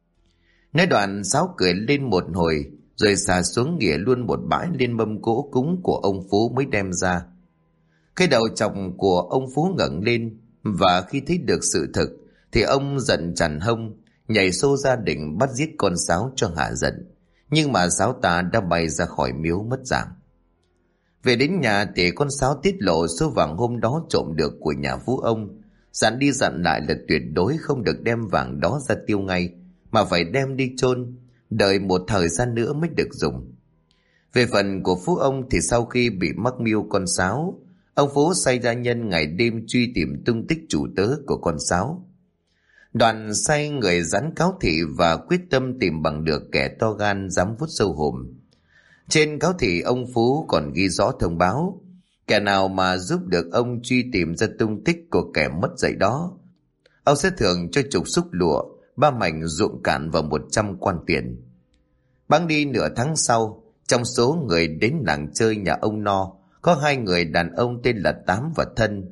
Nói đoạn sáo cười lên một hồi, rồi xà xuống nghỉa luôn một bãi lên mâm cỗ cúng của ông Phú mới đem ra. Cái đầu chọc của ông Phú ngẩng lên, và khi thấy được sự thực thì ông giận chằn hông, nhảy xô ra định bắt giết con sáo cho hạ giận. Nhưng mà sáo ta đã bay ra khỏi miếu mất dạng. Về đến nhà thì con sáo tiết lộ số vàng hôm đó trộm được của nhà phú ông, dặn đi dặn lại là tuyệt đối không được đem vàng đó ra tiêu ngay, mà phải đem đi chôn, đợi một thời gian nữa mới được dùng. Về phần của phú ông thì sau khi bị mắc mưu con sáo, ông Phú sai gia nhân ngày đêm truy tìm tung tích chủ tớ của con sáo. Đoàn sai người dán cáo thị và quyết tâm tìm bằng được kẻ to gan dám vuốt sâu hùm. Trên cáo thị ông Phú còn ghi rõ thông báo: kẻ nào mà giúp được ông truy tìm ra tung tích của kẻ mất dạy đó, ông sẽ thưởng cho chục xúc lụa, 3 mảnh ruộng cạn và 100 quan tiền. Bẵng đi nửa tháng sau, trong số người đến làng chơi nhà ông No có 2 người đàn ông tên là Tám và Thân.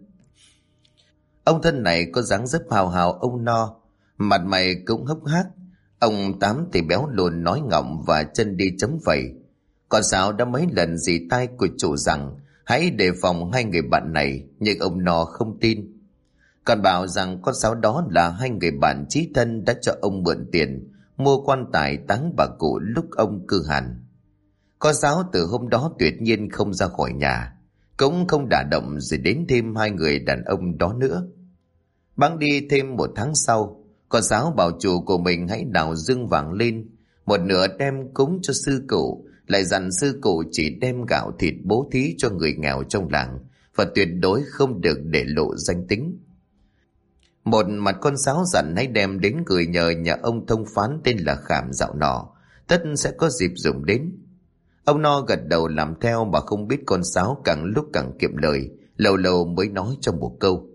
Ông Thân này có dáng dấp hào hào ông No, mặt mày cũng hốc hác. Ông Tám thì béo lùn, nói ngọng và chân đi chấm vẩy. Con sáo đã mấy lần dì tai của chủ rằng hãy đề phòng 2 người bạn này, nhưng ông No không tin. Còn bảo rằng con sáo đó là 2 người bạn chí thân đã cho ông mượn tiền mua quan tài táng bà cụ lúc ông cư hàn. Con sáo từ hôm đó tuyệt nhiên không ra khỏi nhà, cũng không đả động rồi đến thêm 2 người đàn ông đó nữa. Bẵng đi thêm 1 tháng sau, con sáo bảo chủ của mình hãy đào dương vàng lên, một nửa đem cúng cho sư cụ, lại dặn sư cụ chỉ đem gạo thịt bố thí cho người nghèo trong làng, và tuyệt đối không được để lộ danh tính. Một mặt con sáo dặn hãy đem đến gửi nhờ nhà ông thông phán tên là Khảm dạo nọ, tất sẽ có dịp dùng đến. Ông No gật đầu làm theo mà không biết con sáo càng lúc càng kiệm lời, lâu lâu mới nói trong một câu.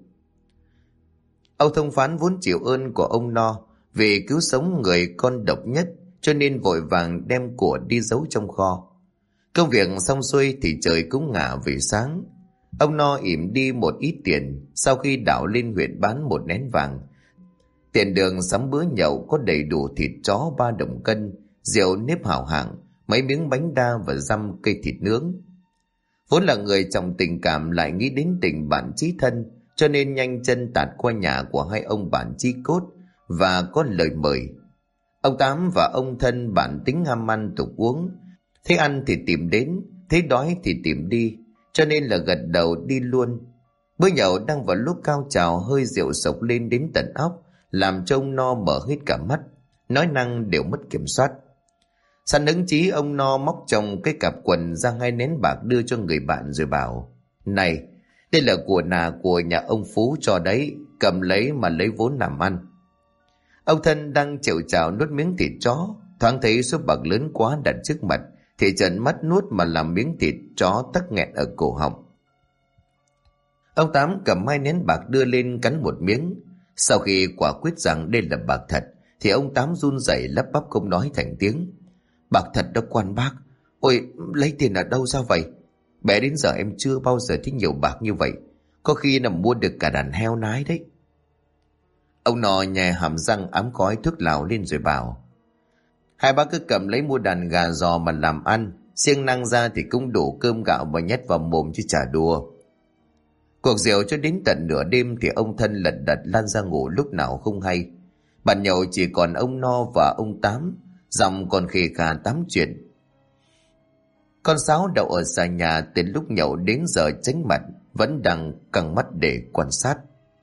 Ông thông phán vốn chịu ơn của ông No vì cứu sống người con độc nhất, cho nên vội vàng đem của đi giấu trong kho. Công việc xong xuôi thì trời cũng ngả về sáng. Ông No ỉm đi một ít tiền sau khi đảo lên huyện bán 1 nén vàng. Tiền đường sắm bữa nhậu có đầy đủ thịt chó 3 đồng cân, rượu nếp hảo hạng, mấy miếng bánh đa và dăm cây thịt nướng. Vốn là người trọng tình cảm lại nghĩ đến tình bạn chí thân, cho nên nhanh chân tạt qua nhà của 2 ông bạn chí cốt và có lời mời. Ông Tám và ông Thân bản tính ham ăn tục uống, thấy ăn thì tìm đến, thấy đói thì tìm đi, cho nên là gật đầu đi luôn. Bữa nhậu đang vào lúc cao trào, hơi rượu sộc lên đến tận óc, làm cho ông No mở hết cả mắt, nói năng đều mất kiểm soát. Sẵn hứng chí, ông No móc trong cái cặp quần ra 2 nén bạc đưa cho người bạn rồi bảo: này, đây là của nà của nhà ông Phú cho đấy, cầm lấy mà lấy vốn làm ăn. Ông Thân đang chịu chào nuốt miếng thịt chó, thoáng thấy số bạc lớn quá đặt trước mặt thì trợn mắt nuốt mà làm miếng thịt chó tắc nghẹn ở cổ họng. Ông Tám cầm 2 nén bạc đưa lên cắn một miếng. Sau khi quả quyết rằng đây là bạc thật thì ông Tám run rẩy lắp bắp không nói thành tiếng. Bạc thật đó quan bác. Ôi, lấy tiền ở đâu ra vậy? Bé đến giờ em chưa bao giờ thấy nhiều bạc như vậy. Có khi là mua được cả đàn heo nái đấy. Ông nọ nhè hàm răng ám khói thuốc lào lên rồi bảo: hai bác cứ cầm lấy mua đàn gà giò mà làm ăn, siêng năng ra thì cũng đủ cơm gạo mà nhét vào mồm chứ chả đùa. Cuộc rượu cho đến tận nửa đêm thì ông Thân lật đật lan ra ngủ lúc nào không hay. Bàn nhậu chỉ còn ông No và ông Tám, giọng còn khề khà tám chuyện. Con Sáu đậu ở xa nhà từ lúc nhậu đến giờ tránh mặt, vẫn đang căng mắt để quan sát.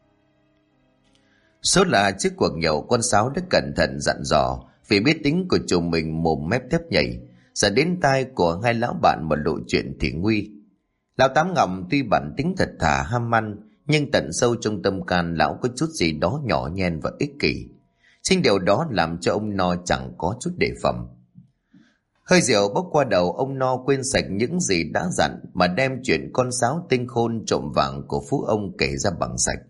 Số là trước cuộc nhậu, con Sáu đã cẩn thận dặn dò, vì biết tính của chồng mình mồm mép thép nhảy, giờ đến tai của hai lão bạn mà lộ chuyện thì nguy. Lão Tám Ngậm tuy bản tính thật thà ham ăn, nhưng tận sâu trong tâm can lão có chút gì đó nhỏ nhen và ích kỷ. Chính điều đó làm cho ông No chẳng có chút đề phòng. Hơi rượu bốc qua đầu, ông No quên sạch những gì đã dặn mà đem chuyện con Sáu tinh khôn trộm vàng của phú ông kể ra bằng sạch.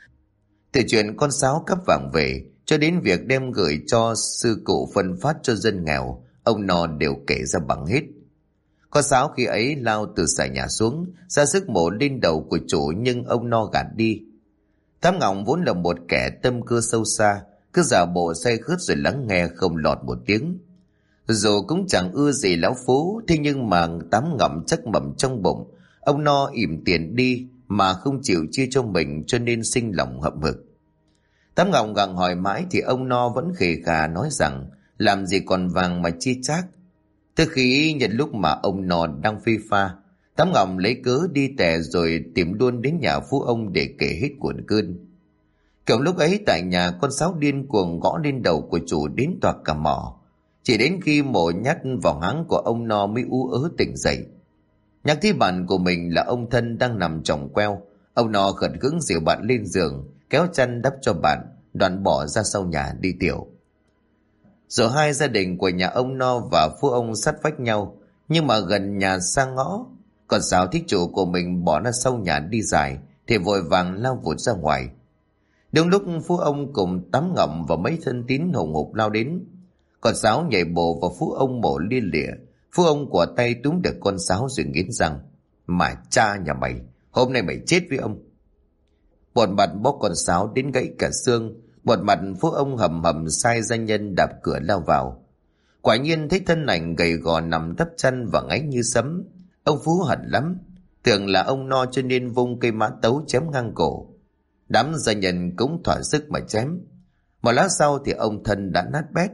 Từ chuyện con Sáu cắp vàng về cho đến việc đem gửi cho sư cụ phân phát cho dân nghèo, ông No đều kể ra bằng hết. Con Sáu khi ấy lao từ xà nhà xuống, ra sức mổ lên đầu của chủ, nhưng ông No gạt đi. Tám Ngọng vốn là một kẻ tâm cơ sâu xa, cứ giả bộ say khướt rồi lắng nghe không lọt một tiếng. Dù cũng chẳng ưa gì lão Phú, thế nhưng mà Tám Ngậm chắc mẩm trong bụng, ông No ỉm tiền đi mà không chịu chia cho mình, cho nên sinh lòng hậm hực. Tám Ngọng gặng hỏi mãi thì ông No vẫn khề khà nói rằng làm gì còn vàng mà chia chác. Tới khi nhận lúc mà ông No đang phi pha, Tám Ngọng lấy cớ đi tè rồi tìm luôn đến nhà phú ông để kể hết cuộn cơn. Kiểu lúc ấy tại nhà, con Sáu điên cuồng gõ lên đầu của chủ đến toạc cả mỏ. Chỉ đến khi mổ nhát vào háng của ông No mới ú ớ tỉnh dậy. Nhắc thấy bạn của mình là ông Thân đang nằm chồng queo, ông No khẩn khứng dìu bạn lên giường, kéo chăn đắp cho bạn, đoạn bỏ ra sau nhà đi tiểu. Rồi hai gia đình của nhà ông No và phú ông sát vách nhau, nhưng mà gần nhà sang ngõ. Còn Sáu thích chủ của mình bỏ ra sau nhà đi dài thì vội vàng lao vụt ra ngoài. Đúng lúc phú ông cùng Tám Ngậm và mấy thân tín hùng hục lao đến, con Sáu nhảy bổ vào phú ông mổ lia lịa. Phú ông của tay túm được con Sáu rồi nghiến răng: mà cha nhà mày, hôm nay mày chết với ông. Một mặt bóp con Sáu đến gãy cả xương, một mặt phú ông hầm hầm sai gia nhân đạp cửa lao vào. Quả nhiên thấy thân ảnh gầy gò nằm đắp chăn và ngáy như sấm. Ông Phú hận lắm, tưởng là ông No cho nên vung cây mã tấu chém ngang cổ. Đám gia nhân cũng thỏa sức mà chém. Một lát sau thì ông Thân đã nát bét.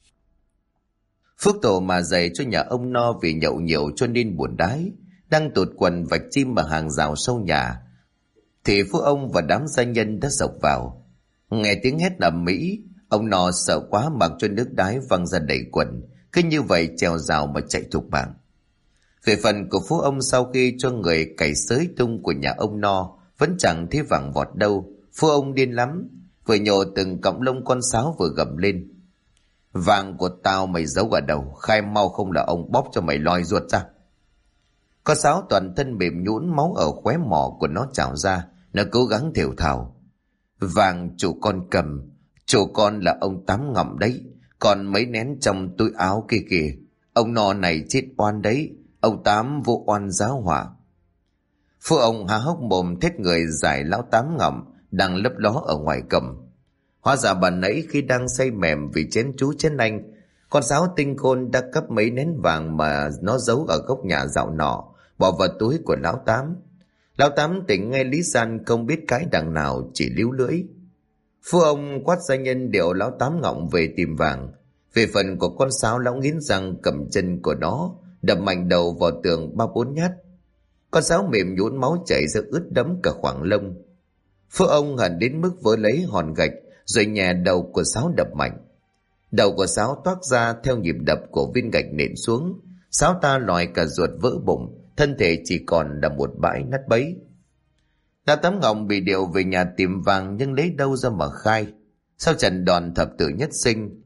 Phước tổ mà dày cho nhà ông No vì nhậu nhiều cho nên buồn đái, đang tụt quần vạch chim bằng hàng rào sau nhà, thì phú ông và đám gia nhân đã xộc vào. Nghe tiếng hét ầm ĩ, ông No sợ quá mặc cho nước đái văng ra đầy quần, cứ như vậy trèo rào mà chạy thục mạng. Về phần của phú ông, sau khi cho người cày xới tung của nhà ông No vẫn chẳng thấy vàng vọt đâu. Phú ông điên lắm, vừa nhổ từng cọng lông con Sáu vừa gầm lên: vàng của tao mày giấu ở đâu, khai mau không là ông bóp cho mày lòi ruột ra. Con Sáu toàn thân mềm nhũn, máu ở khóe mỏ của nó trào ra. Nó cố gắng thều thào: vàng chủ con cầm, chủ con là ông Tám Ngậm đấy, còn mấy nén trong túi áo kia kìa. Ông No này chết oan đấy, ông Tám vô oan giáo họa. Phú ông há hốc mồm thét người giải lão Tám Ngậm đang lấp ló ở ngoài cầm. Hóa ra bà nãy khi đang say mềm vì chén chú chén anh, con Sáu tinh khôn đã cắp mấy nén vàng mà nó giấu ở góc nhà dạo nọ, bỏ vào túi của lão Tám. Lão Tám tỉnh ngay lý gian không biết cái đằng nào, chỉ líu lưỡi. Phú ông quát gia nhân điệu lão Tám Ngọng về tìm vàng. Về phần của con Sáu, lão nghiến răng cầm chân của nó đập mạnh đầu vào tường 3-4 nhát. Con Sáu mềm nhũn, máu chảy ra ướt đẫm cả khoảng lông. Phú ông hận đến mức vớ lấy hòn gạch rồi nhè đầu của Sáu đập mạnh. Đầu của Sáu toác ra theo nhịp đập của viên gạch nện xuống. Sáu ta lòi cả ruột vỡ bụng, thân thể chỉ còn là một bãi nát bấy. Lão Tám Ngọng bị điệu về nhà tìm vàng, nhưng lấy đâu ra mà khai. Sau trận đòn thập tử nhất sinh,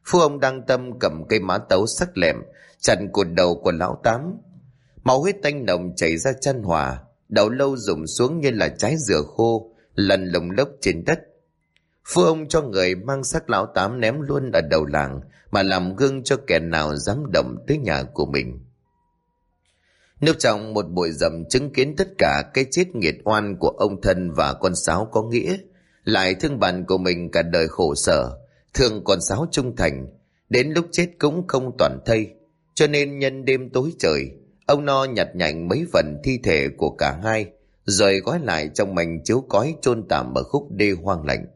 Phú ông đang tâm cầm cây mã tấu sắc lẹm chặn cột đầu của lão Tám. Máu huyết tanh nồng chảy ra chân hòa, đầu lâu rụng xuống như là trái dừa khô lăn lồng lốc trên đất. Phú ông cho người mang xác lão Tám ném luôn ở đầu làng, mà làm gương cho kẻ nào dám động tới nhà của mình. Nếu trong một buổi rậm chứng kiến tất cả cái chết nghiệt oan của ông thân và con Sáu có nghĩa, lại thương bạn của mình cả đời khổ sở, thương con Sáu trung thành, đến lúc chết cũng không toàn thây, cho nên nhân đêm tối trời, ông No nhặt nhạnh mấy phần thi thể của cả hai, rồi gói lại trong mảnh chiếu cói chôn tạm ở khúc đê hoang lạnh.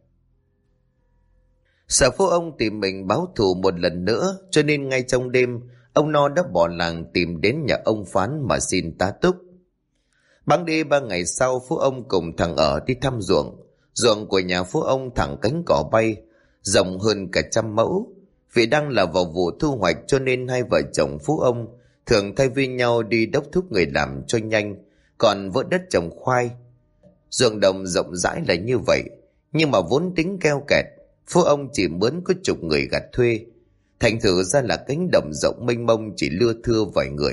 Sợ Phú ông tìm mình báo thù một lần nữa, cho nên ngay trong đêm, ông No đã bỏ làng tìm đến nhà ông Phán mà xin tá túc. Bẵng đi 3 ngày sau, Phú ông cùng thằng Ở đi thăm ruộng. Ruộng của nhà Phú ông thẳng cánh cỏ bay, rộng hơn cả 100 mẫu. Vì đang là vào vụ thu hoạch, cho nên hai vợ chồng Phú ông thường thay phiên nhau đi đốc thúc người làm cho nhanh, còn vỡ đất trồng khoai. Ruộng đồng rộng rãi là như vậy, nhưng mà vốn tính keo kẹt, Phú ông chỉ mướn có chục người gặt thuê, thành thử ra là cánh đồng rộng mênh mông chỉ lưa thưa vài người.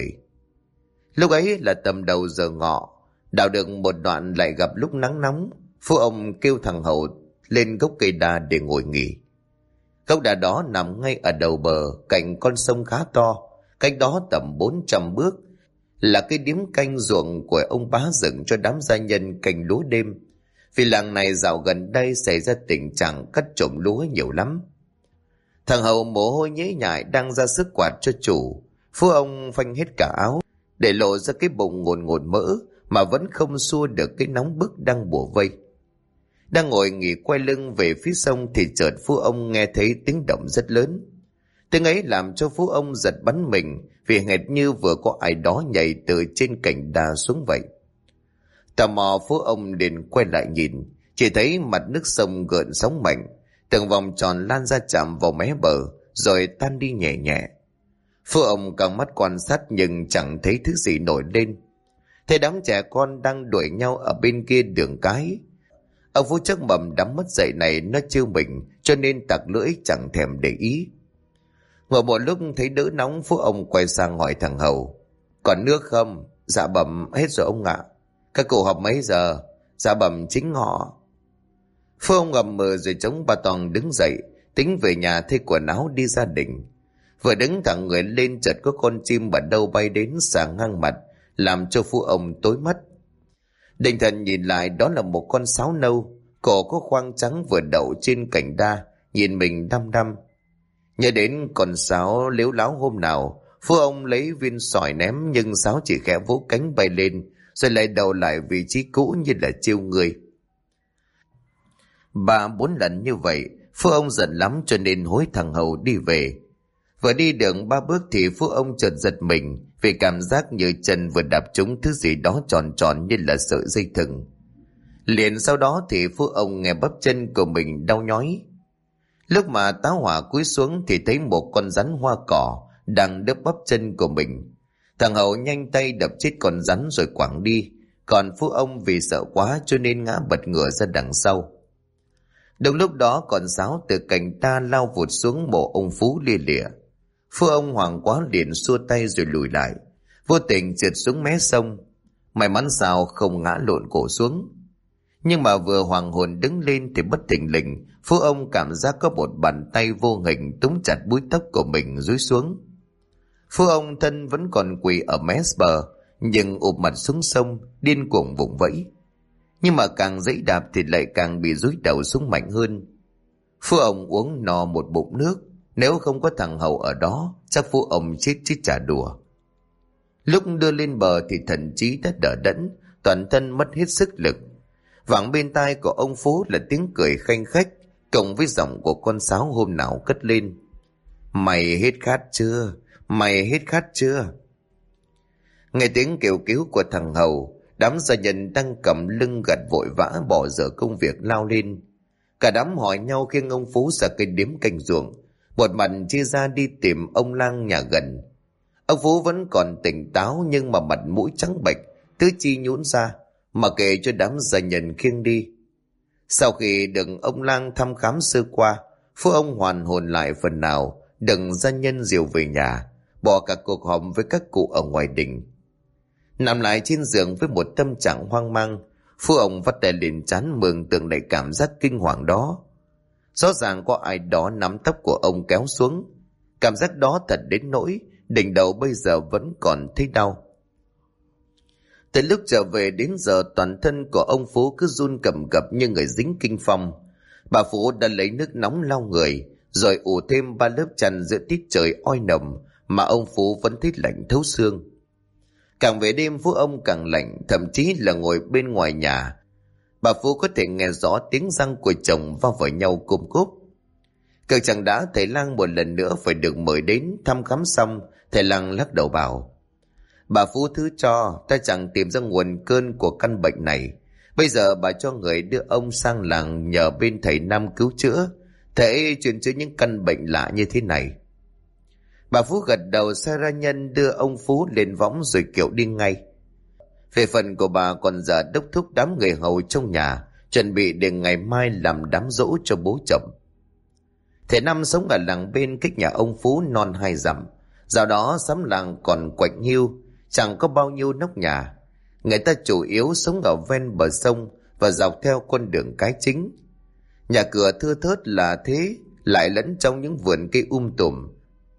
Lúc ấy là tầm đầu giờ ngọ, đào được một đoạn lại gặp lúc nắng nóng. Phú ông kêu thằng Hậu lên gốc cây đa để ngồi nghỉ. Gốc đa đó nằm ngay ở đầu bờ, cạnh con sông khá to, cách đó tầm 400 bước, là cái điếm canh ruộng của ông bá dựng cho đám gia nhân canh lúa đêm. Vì làng này dạo gần đây xảy ra tình trạng cắt trộm lúa nhiều lắm. Thằng Hậu mồ hôi nhễ nhại đang ra sức quạt cho chủ. Phú ông phanh hết cả áo, để lộ ra cái bụng ngồn ngồn mỡ, mà vẫn không xua được cái nóng bức đang bủa vây. Đang ngồi nghỉ quay lưng về phía sông thì chợt Phú ông nghe thấy tiếng động rất lớn. Tiếng ấy làm cho Phú ông giật bắn mình, vì hệt như vừa có ai đó nhảy từ trên cành đà xuống vậy. Tò mò, Phú ông liền quay lại nhìn, chỉ thấy mặt nước sông gợn sóng mạnh, từng vòng tròn lan ra chạm vào mé bờ, rồi tan đi nhẹ nhẹ. Phú ông căng mắt quan sát nhưng chẳng thấy thứ gì nổi lên. Thấy đám trẻ con đang đuổi nhau ở bên kia đường cái. Ông Phú chắc mầm đám mất dạy này nó trêu mình, cho nên tặc lưỡi chẳng thèm để ý. Ngồi một lúc thấy đỡ nóng, Phú ông quay sang hỏi thằng Hầu: "Còn nước không?" "Dạ bẩm hết rồi ông ạ." "Các cụ họp mấy giờ?" "Dạ bẩm chính họ." Phú ông ngậm mờ rồi chống ba toàn đứng dậy, tính về nhà thay quần áo đi gia đình. Vừa đứng thẳng người lên, chợt có con chim ở đâu bay đến xà ngang mặt, làm cho Phú ông tối mắt. Định thần nhìn lại, đó là một con sáo nâu, cổ có khoang trắng vừa đậu trên cành đa, nhìn mình đăm đăm. Nhớ đến con sáo lếu láo hôm nào, Phú ông lấy viên sỏi ném, nhưng sáo chỉ khẽ vỗ cánh bay lên, rồi lại đầu lại vị trí cũ như là trêu người. 3-4 lần như vậy, Phú ông giận lắm, cho nên hối thằng Hầu đi về. Vừa đi được 3 bước thì Phú ông chợt giật mình, vì cảm giác như chân vừa đạp trúng thứ gì đó tròn tròn như là sợi dây thừng. Liền sau đó thì Phú ông nghe bắp chân của mình đau nhói. Lúc mà tá hỏa cúi xuống thì thấy một con rắn hoa cỏ đang đớp bắp chân của mình. Thằng Hậu nhanh tay đập chết con rắn rồi quẳng đi, còn Phú ông vì sợ quá cho nên ngã bật ngửa ra đằng sau. Đúng lúc đó con sáo từ cành ta lao vụt xuống mộ ông Phú lia lịa. Phú ông hoảng quá liền xua tay rồi lùi lại, vô tình trượt xuống mé sông. May mắn sao không ngã lộn cổ xuống. Nhưng mà vừa hoàng hồn đứng lên thì bất thình lình, Phú ông cảm giác có một bàn tay vô hình túm chặt búi tóc của mình dúi xuống. Phú ông thân vẫn còn quỳ ở mé bờ, nhưng ụp mặt xuống sông, điên cuồng vùng vẫy. Nhưng mà càng dãy đạp thì lại càng bị dúi đầu xuống mạnh hơn. Phú ông uống no một bụng nước, nếu không có thằng Hầu ở đó, chắc Phú ông chết chứ chả đùa. Lúc đưa lên bờ thì thần trí đã đờ đẫn, toàn thân mất hết sức lực. Vẳng bên tai của ông Phú là tiếng cười khanh khách, cộng với giọng của con sáo hôm nào cất lên: "Mày hết khát chưa? Mày hết khát chưa?" Nghe tiếng kêu cứu của thằng Hầu, đám gia nhân đang cầm lưng gặt vội vã bỏ dở công việc lao lên. Cả đám hỏi nhau khiêng ông Phú ra cây điếm canh ruộng, một mặt chia ra đi tìm ông lang nhà gần. Ông Phú vẫn còn tỉnh táo, nhưng mà mặt mũi trắng bệch, tứ chi nhũn ra, mà kệ cho đám gia nhân khiêng đi. Sau khi được ông lang thăm khám sơ qua, Phú ông hoàn hồn lại phần nào, đừng gia nhân diều về nhà, bỏ cả cuộc họp với các cụ ở ngoài đình. Nằm lại trên giường với một tâm trạng hoang mang, Phú ông vắt tay lên trán mường tượng lại cảm giác kinh hoàng đó. Rõ ràng có ai đó nắm tóc của ông kéo xuống. Cảm giác đó thật đến nỗi đỉnh đầu bây giờ vẫn còn thấy đau. Từ lúc trở về đến giờ, toàn thân của ông Phú cứ run cầm cập như người dính kinh phong. Bà Phú đã lấy nước nóng lau người, rồi ủ thêm 3 lớp chăn giữa tiết trời oi nồng mà ông Phú vẫn thấy lạnh thấu xương. Càng về đêm Phú ông càng lạnh, thậm chí là ngồi bên ngoài nhà, bà Phú có thể nghe rõ tiếng răng của chồng va vào nhau cùm cúp. Cực chẳng đã thầy lang một lần nữa phải được mời đến thăm khám xong, thầy lang lắc đầu bảo: bà Phú thứ cho, ta chẳng tìm ra nguồn cơn của căn bệnh này. Bây giờ bà cho người đưa ông sang làng nhờ bên thầy Nam cứu chữa, thầy truyền chữa những căn bệnh lạ như thế này. Bà Phú gật đầu, sai ra nhân đưa ông Phú lên võng rồi kiệu đi ngay. Về phần của bà còn giờ đốc thúc đám người hầu trong nhà, chuẩn bị để ngày mai làm đám giỗ cho bố chồng. Thầy Năm sống ở làng bên cách nhà ông Phú non 2 dặm. Dạo đó xóm làng còn quạnh hiu, chẳng có bao nhiêu nóc nhà. Người ta chủ yếu sống ở ven bờ sông và dọc theo con đường cái chính. Nhà cửa thưa thớt là thế, lại lẫn trong những vườn cây tùm.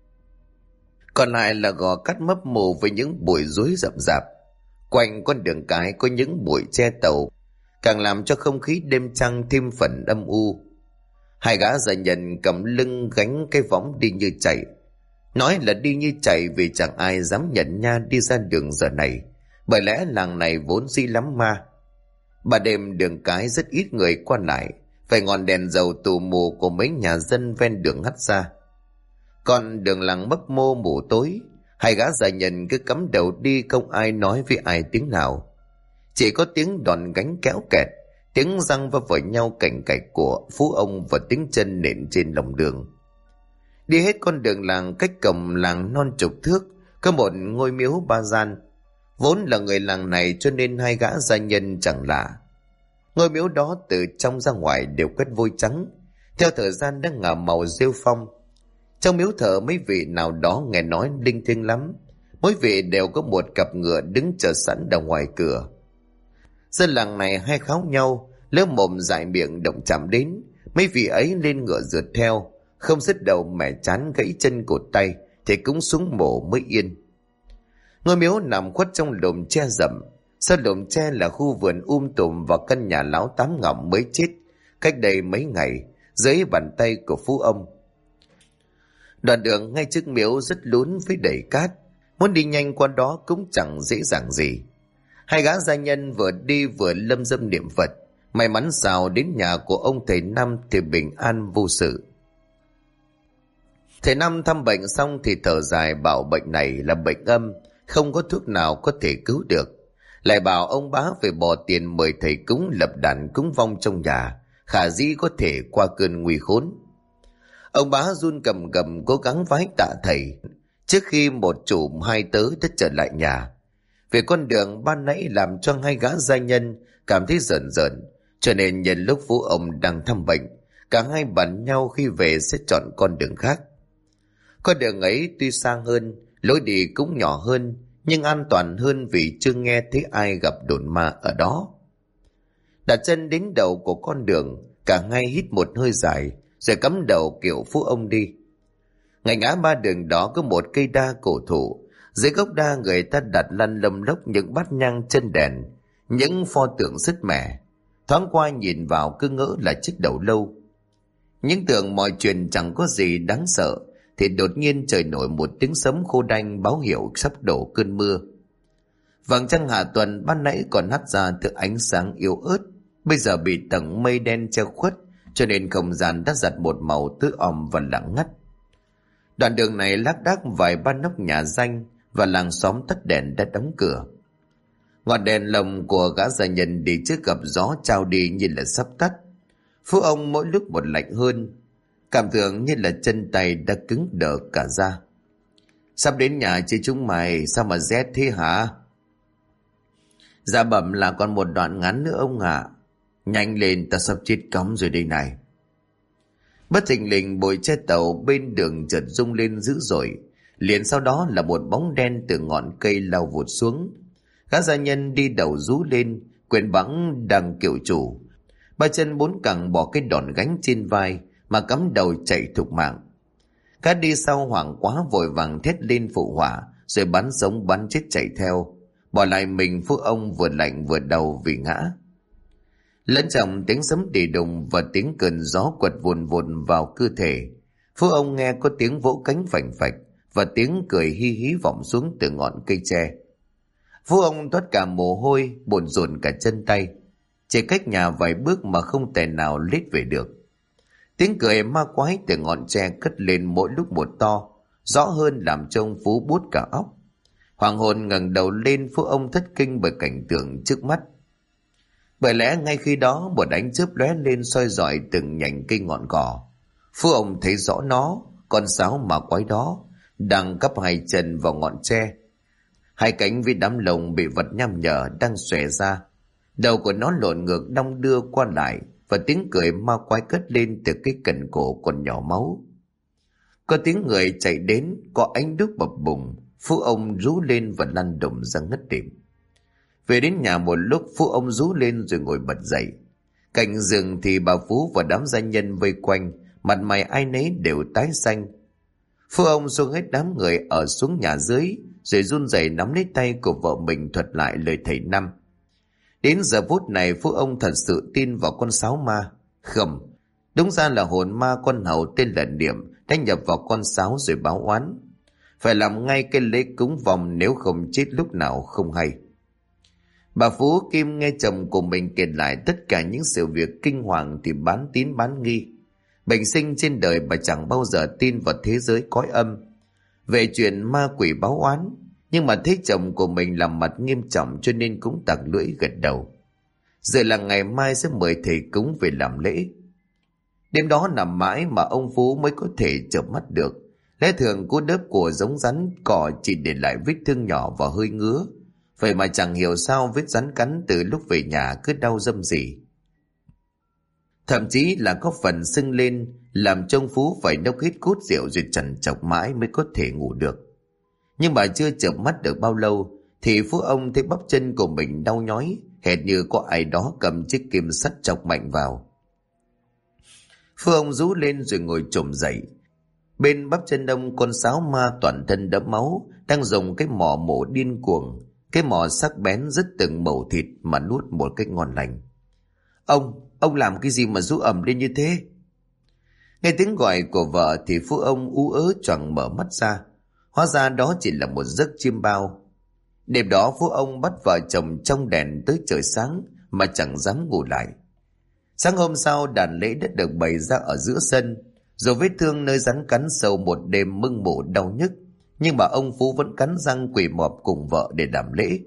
Còn lại là gò cát mấp mù với những bụi rối rậm rạp. Quanh con đường cái có những bụi tre tàu, càng làm cho không khí đêm trăng thêm phần âm u. 2 gã gia nhân cầm lưng gánh cái võng đi như chạy. Nói là đi như chạy vì chẳng ai dám nhận nha đi ra đường giờ này, bởi lẽ làng này vốn dĩ lắm ma. Ban đêm đường cái rất ít người qua lại, phải ngọn đèn dầu tù mù của mấy nhà dân ven đường hắt ra. Còn đường làng mấp mô mù tối, 2 gã gia nhân cứ cắm đầu đi, không ai nói với ai tiếng nào. Chỉ có tiếng đòn gánh kéo kẹt, tiếng răng va vào nhau cành cạch của Phú ông và tiếng chân nện trên lòng đường. Đi hết con đường làng, cách cổng làng non chục thước có một ngôi miếu ba gian. Vốn là người làng này cho nên 2 gã gia nhân chẳng lạ. Ngôi miếu đó từ trong ra ngoài đều quét vôi trắng, theo thời gian đã ngả màu rêu phong. Trong miếu thờ mấy vị nào đó nghe nói linh thiêng lắm, mỗi vị đều có một cặp ngựa đứng chờ sẵn ở ngoài cửa. Dân làng này hay kháo nhau, lỡ mồm dại miệng động chạm đến, mấy vị ấy lên ngựa rượt theo, không dứt đầu mẻ chán gãy chân cụt tay thì cũng xuống mổ mới yên. Ngôi miếu nằm khuất trong lùm tre rậm. Sau lùm tre là khu vườn tùm và căn nhà lão Tám Ngọng mới chết cách đây mấy ngày dưới bàn tay của Phú ông. Đoạn đường ngay trước miếu rất lún với đầy cát, muốn đi nhanh qua đó cũng chẳng dễ dàng gì. 2 gã gia nhân vừa đi vừa lâm dâm niệm Phật, may mắn sao đến nhà của ông thầy Năm thì bình an vô sự. Thầy Năm thăm bệnh xong thì thở dài bảo bệnh này là bệnh âm, không có thuốc nào có thể cứu được. Lại bảo ông bá phải bỏ tiền mời thầy cúng lập đàn cúng vong trong nhà, khả dĩ có thể qua cơn nguy khốn. Ông bá run cầm cầm cố gắng vái tạ thầy trước khi một chủ 2 tớ đã trở lại nhà. Về con đường ban nãy làm cho 2 gã gia nhân cảm thấy rợn rợn, cho nên nhân lúc Phú ông đang thăm bệnh, cả hai bàn nhau khi về sẽ chọn con đường khác. Con đường ấy tuy xa hơn, lối đi cũng nhỏ hơn, nhưng an toàn hơn vì chưa nghe thấy ai gặp đồn ma ở đó. Đặt chân đến đầu của con đường, cả hai hít một hơi dài rồi cắm đầu kiểu Phú ông đi. Ngay ngã ba đường đó có một cây đa cổ thụ, dưới gốc đa người ta đặt lăn lông lốc những bát nhang chân đèn, những pho tượng sứt mẻ. Thoáng qua nhìn vào cứ ngỡ là chiếc đầu lâu. Những tưởng mọi chuyện chẳng có gì đáng sợ thì đột nhiên trời nổi một tiếng sấm khô đanh báo hiệu sắp đổ cơn mưa. Vầng trăng hạ tuần ban nãy còn hắt ra từ ánh sáng yếu ớt, bây giờ bị tầng mây đen che khuất, cho nên không gian đã giặt một màu tối om và lặng ngắt. Đoạn đường này lác đác vài ba nóc nhà danh và làng xóm tắt đèn đã đóng cửa. Ngọn đèn lồng của gã gia nhân đi trước gặp gió trao đi như là sắp tắt. Phú ông mỗi lúc một lạnh hơn, cảm tưởng như là chân tay đã cứng đờ cả ra. Sắp đến nhà chứ chúng mày, sao mà rét thế hả? Dạ bẩm là còn một đoạn ngắn nữa ông ạ. Nhanh lên, ta sắp chết cóng rồi đây này. Bất thình lình bụi che tàu bên đường chợt rung lên dữ dội, liền sau đó là một bóng đen từ ngọn cây lao vụt xuống. Gã gia nhân đi đầu rú lên, quyền bẵng đang kiệu chủ, ba chân bốn cẳng bỏ cái đòn gánh trên vai mà cắm đầu chạy thục mạng. Gã đi sau hoảng quá vội vàng thét lên phụ họa, rồi bắn sống bắn chết chạy theo, bỏ lại mình Phú ông vừa lạnh vừa đau vì ngã. Lẫn trong tiếng sấm đì đùng và tiếng cơn gió quật vùn vùn vào cơ thể, Phú ông nghe có tiếng vỗ cánh phành phạch và tiếng cười hi hí vọng xuống từ ngọn cây tre. Phú ông toát cả mồ hôi, bồn rộn cả chân tay, chỉ cách nhà vài bước mà không thể nào lết về được. Tiếng cười ma quái từ ngọn tre cất lên mỗi lúc một to, rõ hơn làm cho ông Phú buốt cả óc. Hoàng hồn ngẩng đầu lên, Phú ông thất kinh bởi cảnh tượng trước mắt. Bởi lẽ ngay khi đó một ánh chớp lóe lên soi rọi từng nhành cây ngọn cỏ. Phú ông thấy rõ nó, con sáo ma quái đó đang cắp hai chân vào ngọn tre. Hai cánh với đám lông bị vật nham nhở đang xòe ra, đầu của nó lộn ngược đong đưa qua lại, và tiếng cười ma quái cất lên từ cái cần cổ còn nhỏ máu. Có tiếng người chạy đến, có ánh đuốc bập bùng. Phú ông rú lên và lăn đùng ra ngất lịm. Về đến nhà một lúc, Phú ông rú lên rồi ngồi bật dậy. Cạnh giường thì bà Phú và đám gia nhân vây quanh, mặt mày ai nấy đều tái xanh. Phú ông xô hết đám người ở xuống nhà dưới, rồi run rẩy nắm lấy tay của vợ mình thuật lại lời thầy Năm. Đến giờ phút này Phú ông thật sự tin vào con sáo ma. Không, đúng ra là hồn ma con hầu tên là Niệm đã nhập vào con sáo rồi báo oán. Phải làm ngay cái lễ cúng vòng, nếu không chết lúc nào không hay. Bà Phú Kim nghe chồng của mình kể lại tất cả những sự việc kinh hoàng thì bán tín bán nghi. Bình sinh trên đời bà chẳng bao giờ tin vào thế giới cõi âm, về chuyện ma quỷ báo oán, nhưng mà thấy chồng của mình làm mặt nghiêm trọng cho nên cũng tặc lưỡi gật đầu. Rồi là ngày mai sẽ mời thầy cúng về làm lễ. Đêm đó nằm mãi mà ông Phú mới có thể chợp mắt được. Lẽ thường cú đớp của giống rắn cỏ chỉ để lại vết thương nhỏ và hơi ngứa, vậy mà chẳng hiểu sao vết rắn cắn từ lúc về nhà cứ đau râm rỉ, thậm chí là có phần sưng lên, làm cho ông Phú phải đốc hết cút rượu rồi trằn trọc mãi mới có thể ngủ được. Nhưng mà chưa chợp mắt được bao lâu thì Phú ông thấy bắp chân của mình đau nhói, hệt như có ai đó cầm chiếc kim sắt chọc mạnh vào. Phú ông rú lên rồi ngồi chồm dậy. Bên bắp chân ông, con sáo ma toàn thân đẫm máu đang dùng cái mỏ mổ điên cuồng, cái mỏ sắc bén rứt từng mẩu thịt mà nuốt một cách ngon lành. Ông làm cái gì mà rú ầm lên như thế? Nghe tiếng gọi của vợ thì Phú ông ú ớ choàng mở mắt ra. Hóa ra đó chỉ là một giấc chiêm bao. Đêm đó Phú ông bắt vợ chồng trong đèn tới trời sáng mà chẳng dám ngủ lại. Sáng hôm sau, đàn lễ đã được bày ra ở giữa sân, rồi vết thương nơi rắn cắn sâu một đêm mưng mủ đau nhức, nhưng mà ông Phú vẫn cắn răng quỳ mọp cùng vợ để làm lễ.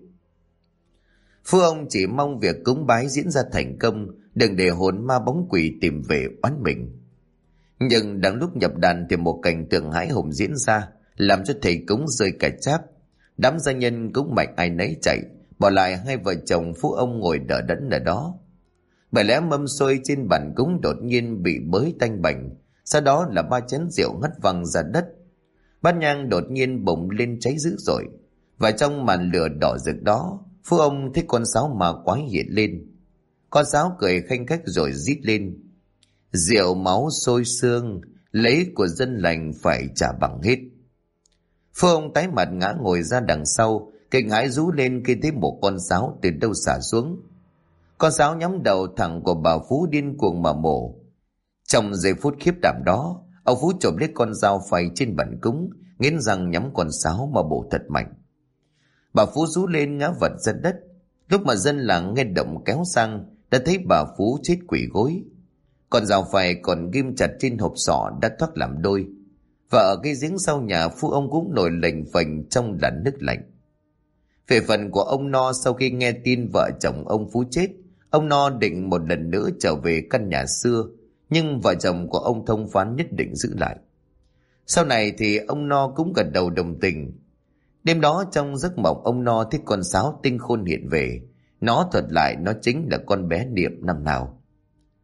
Phú ông chỉ mong việc cúng bái diễn ra thành công, đừng để hồn ma bóng quỷ tìm về oán mình. Nhưng đang lúc nhập đàn thì một cảnh tượng hãi hùng diễn ra, làm cho thầy cúng rơi cả cháp. Đám gia nhân cũng mạnh ai nấy chạy, bỏ lại hai vợ chồng Phú ông ngồi đỡ đẫn ở đó. Bởi lẽ mâm xôi trên bàn cúng đột nhiên bị bới tanh bành, sau đó là 3 chén rượu ngất văng ra đất. Bát nhang đột nhiên bùng lên cháy dữ dội, và trong màn lửa đỏ rực đó, Phú ông thấy con sáo ma quái hiện lên. Con sáo cười khanh khách rồi rít lên: rượu máu sôi xương, lấy của dân lành phải trả bằng hết. Phú ông tái mặt ngã ngồi ra đằng sau, kinh hãi rú lên khi thấy một con sáo từ đâu xả xuống. Con sáo nhắm đầu thẳng của bà Phú điên cuồng mà mổ. Trong giây phút khiếp đảm đó, ông Phú chộp lấy con dao phay trên bàn cúng, nghiến răng nhắm con sáo mà bổ thật mạnh. Bà Phú rú lên ngã vật ra đất. Lúc mà dân làng nghe động kéo sang, đã thấy bà Phú chết quỳ gối. Con dao phay còn ghim chặt trên hộp sọ đã thoát làm đôi. Và ở cái giếng sau nhà, Phú ông cũng nổi lềnh phềnh trong làn nước lạnh. Về phần của ông No, sau khi nghe tin vợ chồng ông Phú chết, ông No định một lần nữa trở về căn nhà xưa, nhưng vợ chồng của ông thông phán nhất định giữ lại. Sau này thì ông No cũng gật đầu đồng tình. Đêm đó trong giấc mộng, ông No thấy con sáo tinh khôn hiện về. Nó thuật lại nó chính là con bé Niệm năm nào.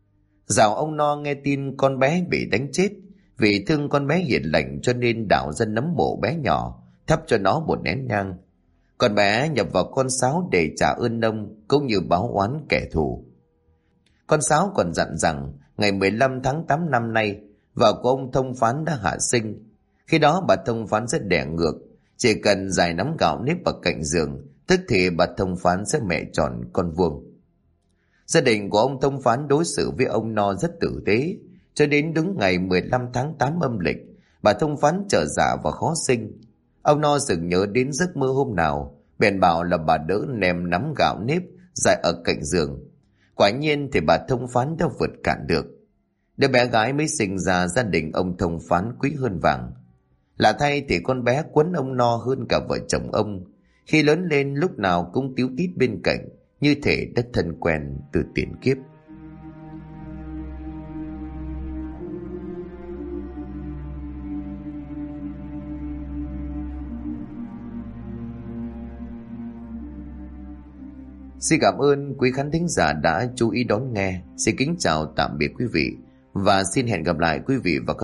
Dạo ông No nghe tin con bé bị đánh chết, vì thương con bé hiền lành cho nên đào ra nấm mộ bé nhỏ, thắp cho nó một nén nhang. Con bé nhập vào con sáo để trả ơn ông, cũng như báo oán kẻ thù. Con sáo còn dặn rằng ngày 15 tháng 8 năm nay, vợ của ông thông phán đã hạ sinh. Khi đó bà thông phán sẽ đẻ ngược, chỉ cần giải nắm gạo nếp vào cạnh giường, tức thì bà thông phán sẽ mẹ tròn con vuông. Gia đình của ông thông phán đối xử với ông No rất tử tế, cho đến đúng ngày 15 tháng 8 âm lịch, bà thông phán trở dạ và khó sinh. Ông No sực nhớ đến giấc mơ hôm nào, bèn bảo là bà đỡ ném nắm gạo nếp giải ở cạnh giường. Quả nhiên thì bà thông phán đã vượt cạn được. Đứa bé gái mới sinh ra, gia đình ông thông phán quý hơn vàng. Lạ thay thì con bé quấn ông No hơn cả vợ chồng ông. Khi lớn lên lúc nào cũng tíu tít bên cạnh, như thể đã thân quen từ tiền kiếp. Xin cảm ơn quý khán thính giả đã chú ý đón nghe. Xin kính chào tạm biệt quý vị, và xin hẹn gặp lại quý vị và các